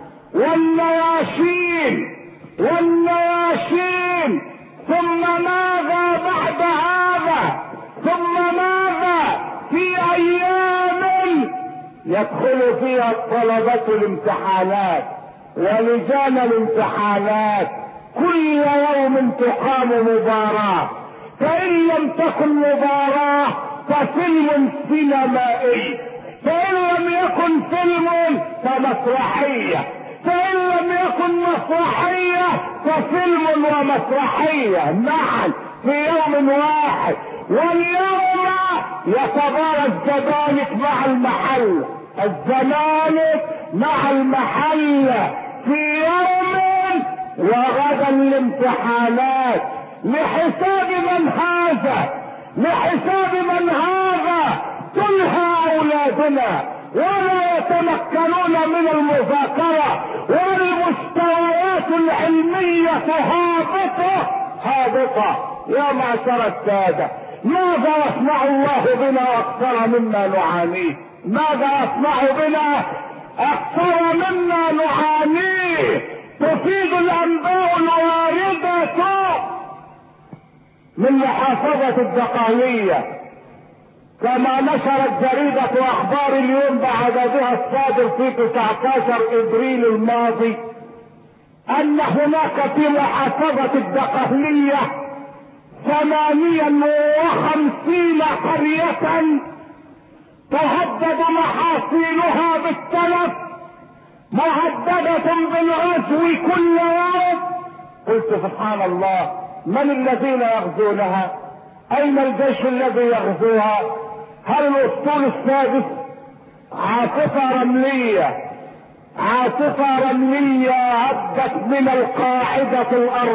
والنياشين ثم ماذا بعد هذا؟ ثم ماذا؟ في ايام يدخل فيها الطلبة الامتحانات ولجان الامتحانات كل يوم تقام مباراة، فإن لم تكن مباراة ففيلم سينمائي، فإن لم يكن فيلم فمسرحية، فإن لم يكن مسرحية ففيلم ومسرحية معا في يوم واحد. واليوم يتبارى الزمالك مع المحل، الزمالك مع المحل في يوم، وغدا الامتحانات. لحساب من هذا تلهى اولادنا ولا يتمكنون من المذاكرة، والمستويات العلمية هابطة. يا معشر السادة، ماذا يصنع الله بنا اكثر مما نعانيه؟ ماذا يصنع بنا اكثر مما نعانيه؟ تفيد الانباء الواردة من محافظة الدقهلية كما نشرت جريدة اخبار اليوم بعددها الصادر في 19 ابريل الماضي ان هناك في محافظة الدقهلية 58 قرية تهدد محاصيلها بالتلف، مهددة بالغزو كل يوم. قلت سبحان الله، من الذين يغزونها؟ اين الجيش الذي يغزوها؟ هل الاسطول السادس؟ عاصفة رملية هبت من القاعدة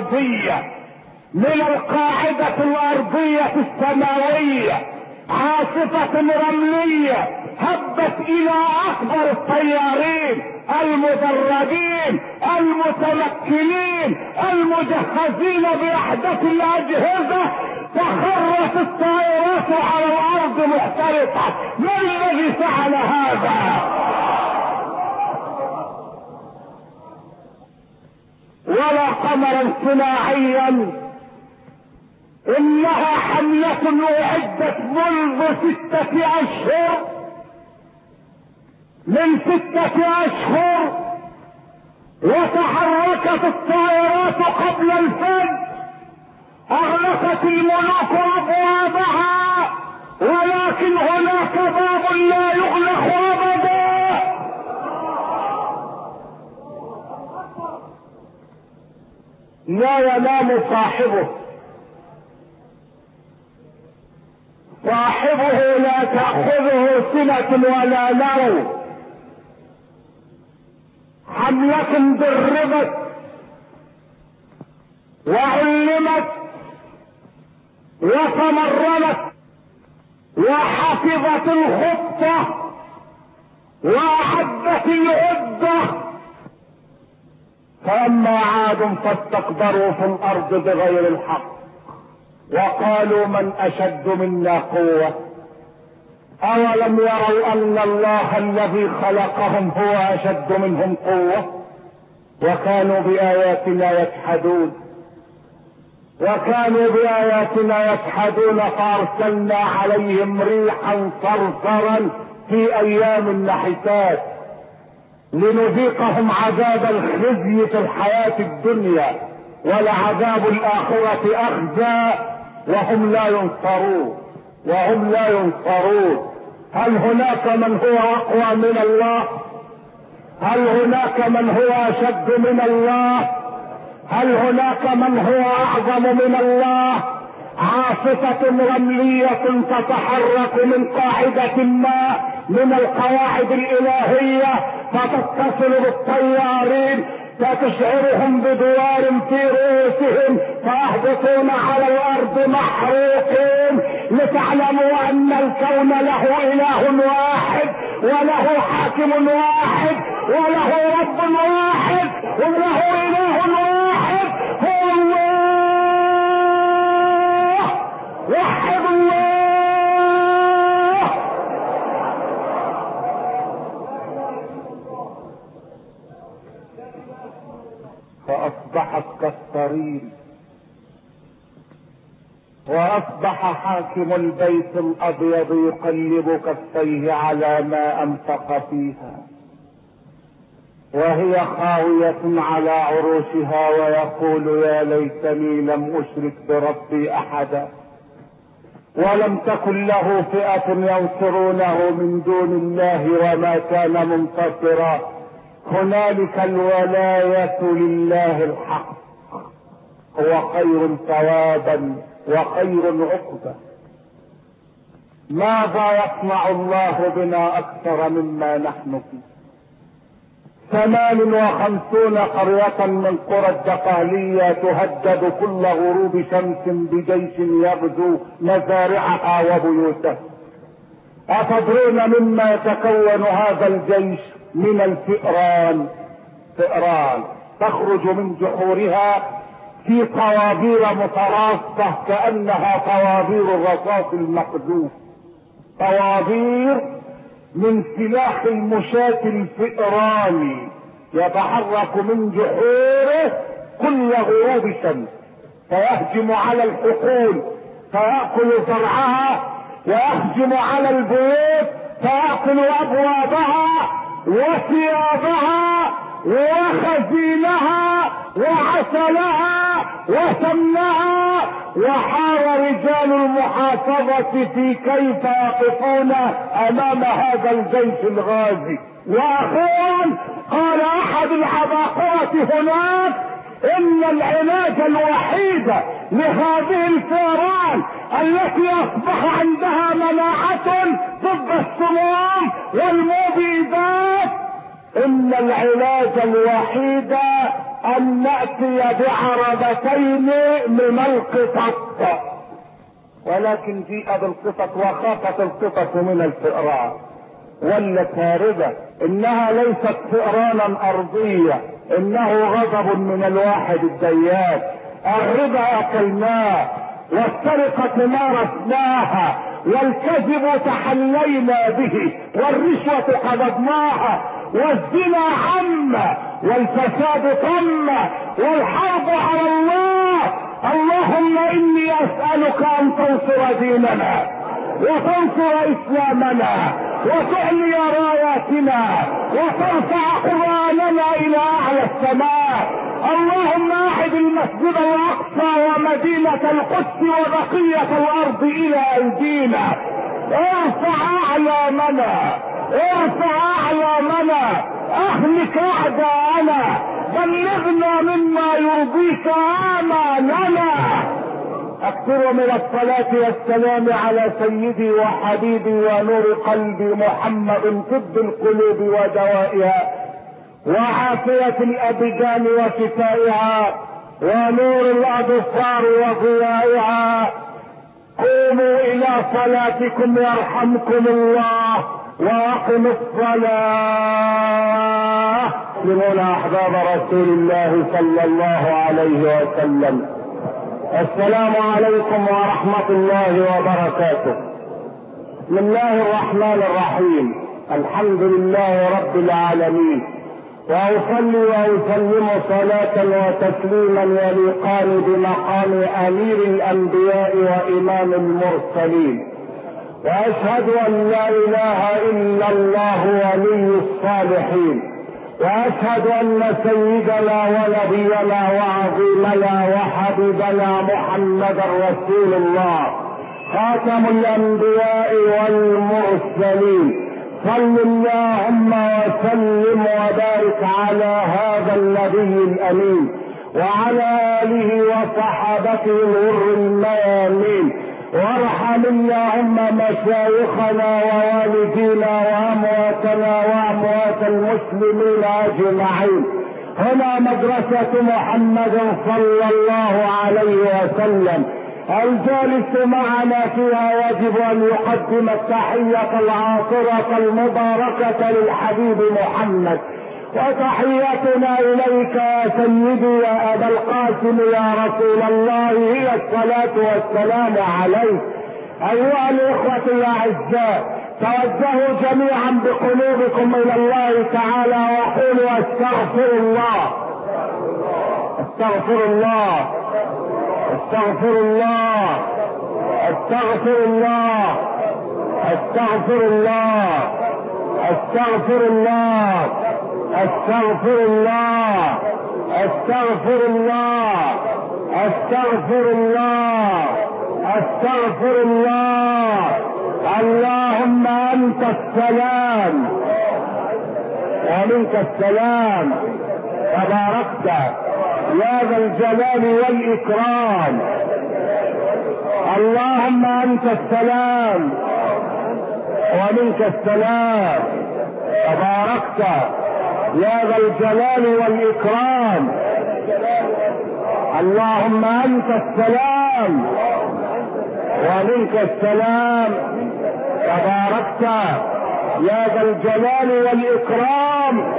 الارضية السماوية، عاصفة رملية هبت الى اكبر الطيارين المدربين المتمكنين المجهزين باحدث الاجهزة، تخرت الطائرات على الارض محترقة. ما الذي فعل هذا؟ ولا قمرا صناعيا، انها حملة اعدت منذ 6 اشهر، من 6 اشهر، وتحركت الطائرات قبل الفجر، اغلقت الملوك ابوابها، ولكن هناك باب لا يغلق ابدا. لا ينام صاحبه لا تأخذه سنة ولا نوم. حملة دربت وعلمت وتمرنت وحفظت الخطة وأعدت العدة، فأما عاد فاستكبروا في الأرض بغير الحق وقالوا من أشد منا قوة، أولم يروا أن الله الذي خلقهم هو أشد منهم قوة، وكانوا بآياتنا يجحدون فأرسلنا عليهم ريحا صرصرا في أيام نحسات لنذيقهم عذاب الخزي في الحياة الدنيا، ولعذاب الآخرة أخزى وهم لا ينصرون. هل هناك من هو أقوى من الله؟ هل هناك من هو أشد من الله؟ هل هناك من هو أعظم من الله؟ عاصفة رملية تتحرك من قاعدة ما من القواعد الإلهية فتتصل بالطيارين فتشعرهم بدوار في رؤوسهم فيهبطون على الارض محروقين، لتعلموا ان الكون له اله واحد وله حاكم واحد وله رب واحد وله اله واحد هو الله. وحد الله. فاصبحت كالصرير، واصبح حاكم البيت الابيض يقلب كفيه على ما انفق فيها وهي خاوية على عروشها، ويقول يا ليتني لم اشرك بربي احدا ولم تكن له فئة ينصرونه من دون الله وما كان منتصرا. هنالك الولاية لله الحق، هو خير ثوابا وخير عقبة. ماذا يصنع الله بنا اكثر مما نحن فيه؟ 58 قرية من قرى الدقهلية تهدد كل غروب شمس بجيش يغزو مزارعها وبيوتها. أتدرون مما يتكون هذا الجيش؟ من الفئران. فئران تخرج من جحورها في طوابير متراصة كأنها طوابير الرصاص المقذوف، طوابير من سلاح المشاة الفئراني يتحرك من جحوره كل غروب شمس، فيهجم على الحقول فيأكل زرعها، ويهجم على البيوت فيأكل أبوابها وثيابها وخزينها وعسلها وسمنها. وحار رجال المحافظة في كيف يقفون امام هذا الجيش الغازي. واخيرا قال احد العباقرة هناك ان العلاج الوحيد لهذه الفئران التي اصبح عندها مناعة ضد السموم والمبيدات، ان العلاج الوحيد ان نأتي بعربتين من القطط. ولكن جيء بالقطط وخافت القطط من الفئران، ولت هاربة. انها ليست فئرانا ارضية، انه غضب من الواحد الديان. الربا اكلناه، والسرقة مارسناها، والكذب تحلينا به، والرشوة قبضناها، والزنا عم، والفساد طم، والحرب على الله. اللهم اني اسألك ان تنصر ديننا وتنصر اسلامنا وتعلي راياتنا وترفع قرآننا الى اعلى السماء. اللهم اعد المسجد الاقصى ومدينة القدس وبقية الارض الى ايدينا. ارفع اعلامنا، ارفع اعلامنا، اهلك اعداءنا، بلغنا مما يرضيك امالنا. اكثر من الصلاة والسلام على سيدي وحبيبي ونور قلبي محمد، طب القلوب ودوائها، وعافية الابدان وشفائها، ونور الابصار وضيائها. قوموا الى صلاتكم يرحمكم الله، واقم الصلاة. مسلمون احباب رسول الله صلى الله عليه وسلم، السلام عليكم ورحمة الله وبركاته. بسم الله الرحمن الرحيم، الحمد لله رب العالمين، واصلي واسلم صلاة وتسليما يليقان بمقام امير الانبياء وامام المرسلين. واشهد ان لا اله الا الله ولي الصالحين، واشهد ان سيدنا ونبينا وعظيمنا وحبيبنا محمدا رسول الله خاتم الانبياء والمرسلين. صل اللهم وسلم وبارك على هذا النبي الامين وعلى اله وصحابته الغر الميامين. وارحم اللهم مشايخنا ووالدينا وامواتنا واموات المسلمين اجمعين. هنا مدرسة محمد صلى الله عليه وسلم، الجالس معنا فيها يجب ان يقدم التحية العاطرة المباركة للحبيب محمد، وتحيتنا اليك يا سيدي يا ابا القاسم يا رسول الله هي الصلاة والسلام عليك. ايها الاخوة الاعزاء، توجهوا جميعا بقلوبكم الى الله تعالى وقولوا استغفر الله استغفر الله استغفر الله استغفر الله استغفر الله استغفر الله استغفر الله استغفر الله استغفر الله استغفر الله. اللهم انت السلام ومنك السلام، تباركت يا ذا الجلال والاكرام. اللهم انت السلام ومنك السلام، تباركت يا ذا الجلال والاكرام. اللهم انت السلام ومنك السلام، تباركت يا ذا الجلال والاكرام.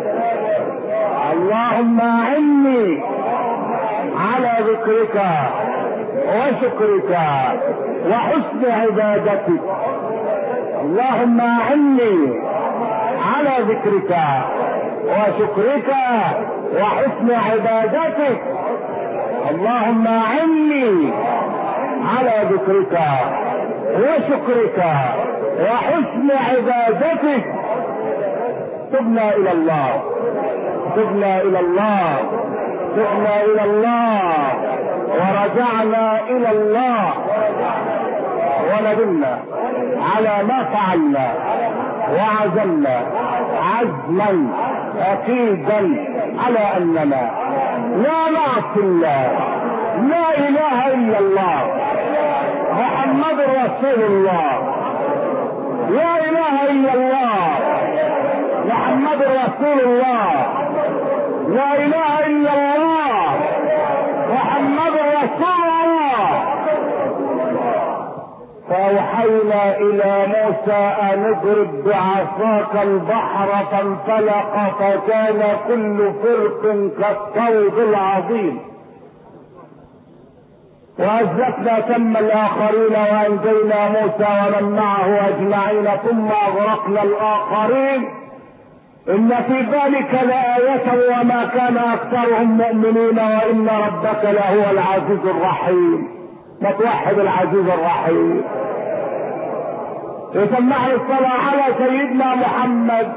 اللهم اعني على ذكرك وشكرك وحسن عبادتك. اللهم اعني على ذكرك وشكرك وحسن عبادتك. اللهم اعني على ذكرك وشكرك وحسن عبادتك. تبنا الى الله تبنا الى الله تبنا الى الله ورجعنا الى الله وندمنا على ما فعلنا وعزمنا عزما اكيدا على اننا لا نعصي الله. لا اله الا الله محمد رسول الله. لا اله الا الله محمد رسول الله. لا اله الا الله محمد رسول الله. فاوحينا الى موسى ان اضرب بعصاك البحر فانفلق فكان كل فرق كالطود العظيم. وازلفنا ثم الاخرين وانجينا موسى ومن معه اجمعين ثم اغرقنا الاخرين. ان في ذلك لآية وما كان اكثرهم مؤمنين وان ربك لهو العزيز الرحيم. ما توحد العزيز الرحيم. يسمعنا الصلاة على سيدنا محمد.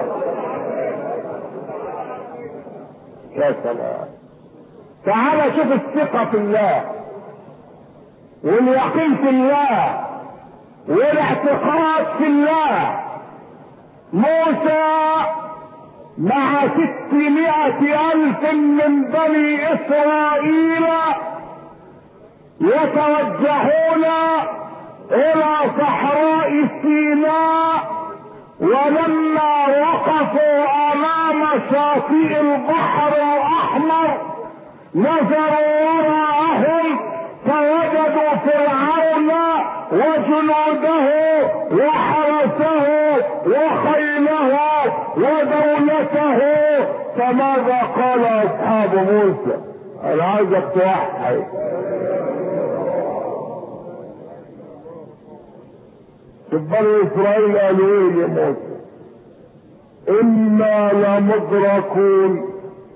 يا سلام. تعال شوف الثقة في الله واليقين في الله والاعتقاد في الله. موسى مع 600,000 من بني اسرائيل يتوجهون الى صحراء سيناء، ولما وقفوا امام شاطئ البحر الاحمر نظروا وراءهم فوجدوا فرعون وجنوده وحرسه وخيله ودولته. فماذا قال اصحاب موسى؟ انا عايزك توحد. بني اسرائيل قالوا ايه يا موسى؟ انا لمدركون.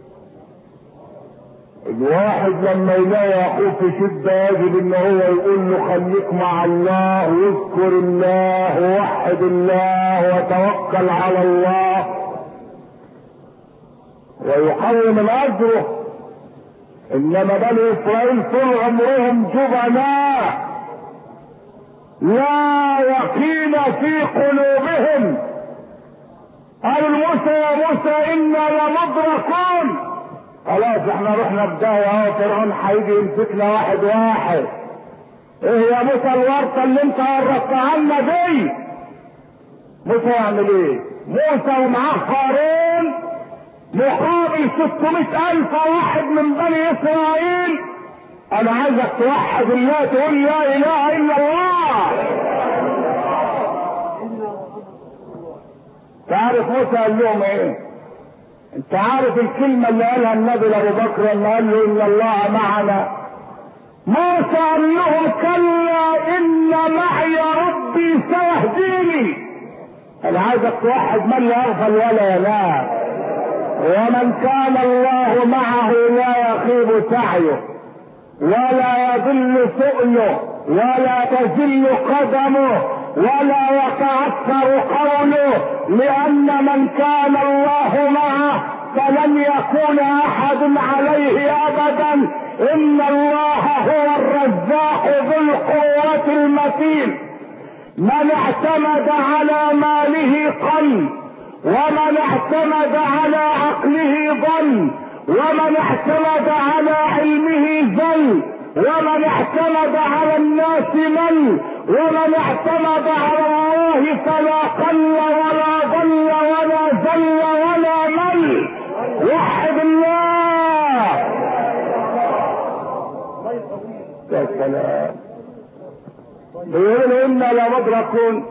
الواحد لما يلاقي اخوه في شده يجب ان هو يقول له خليك مع الله واذكر الله ووحد الله وتوكل على الله ويقوي من اجره. انما بني اسرائيل طول عمرهم جبناء لا يقين في قلوبهم. قالوا موسى يا موسى انا لمدركون. خلاص احنا رحنا بداية اهو، فرعون هيجي يمسكنا واحد واحد. ايه يا موسى الورطة اللي انت ورطتها لنا دي؟ موسى يعمل ايه؟ موسى ومعاه هارون مقابل 600,000 واحد من بني اسرائيل. انا عايزك توحد الله، تقول لا اله الا الله. تعرف موسى قال لهم ايه؟ انت عارف الكلمة اللي قالها النبي لابو بكر لما قال له ان الله معنا؟ موسى قال لهم كلا ان معي ربي سيهديني. انا عايزك توحد من لا يغفل ولا ينام. ومن كان الله معه لا يخيب سعيه ولا يضل سؤله ولا تزل قدمه ولا يتعثر قوله، لان من كان الله معه فلن يكون احد عليه ابدا. ان الله هو الرزاق ذو القوة المتين. من اعتمد على ماله قل، ومن اعتمد على عقله ضل، ومن اعتمد على علمه زل، ومن اعتمد على الناس مل، ومن اعتمد على الله فلا قل ولا ضل ولا زل ولا مل. وحد الله. يا سلام. بيقولوا انا لمدركون.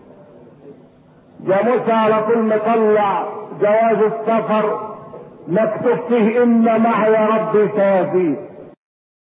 جاء موسى على طول مطلع جواز السفر مكتوب فيه ان معي ربي سيهديه.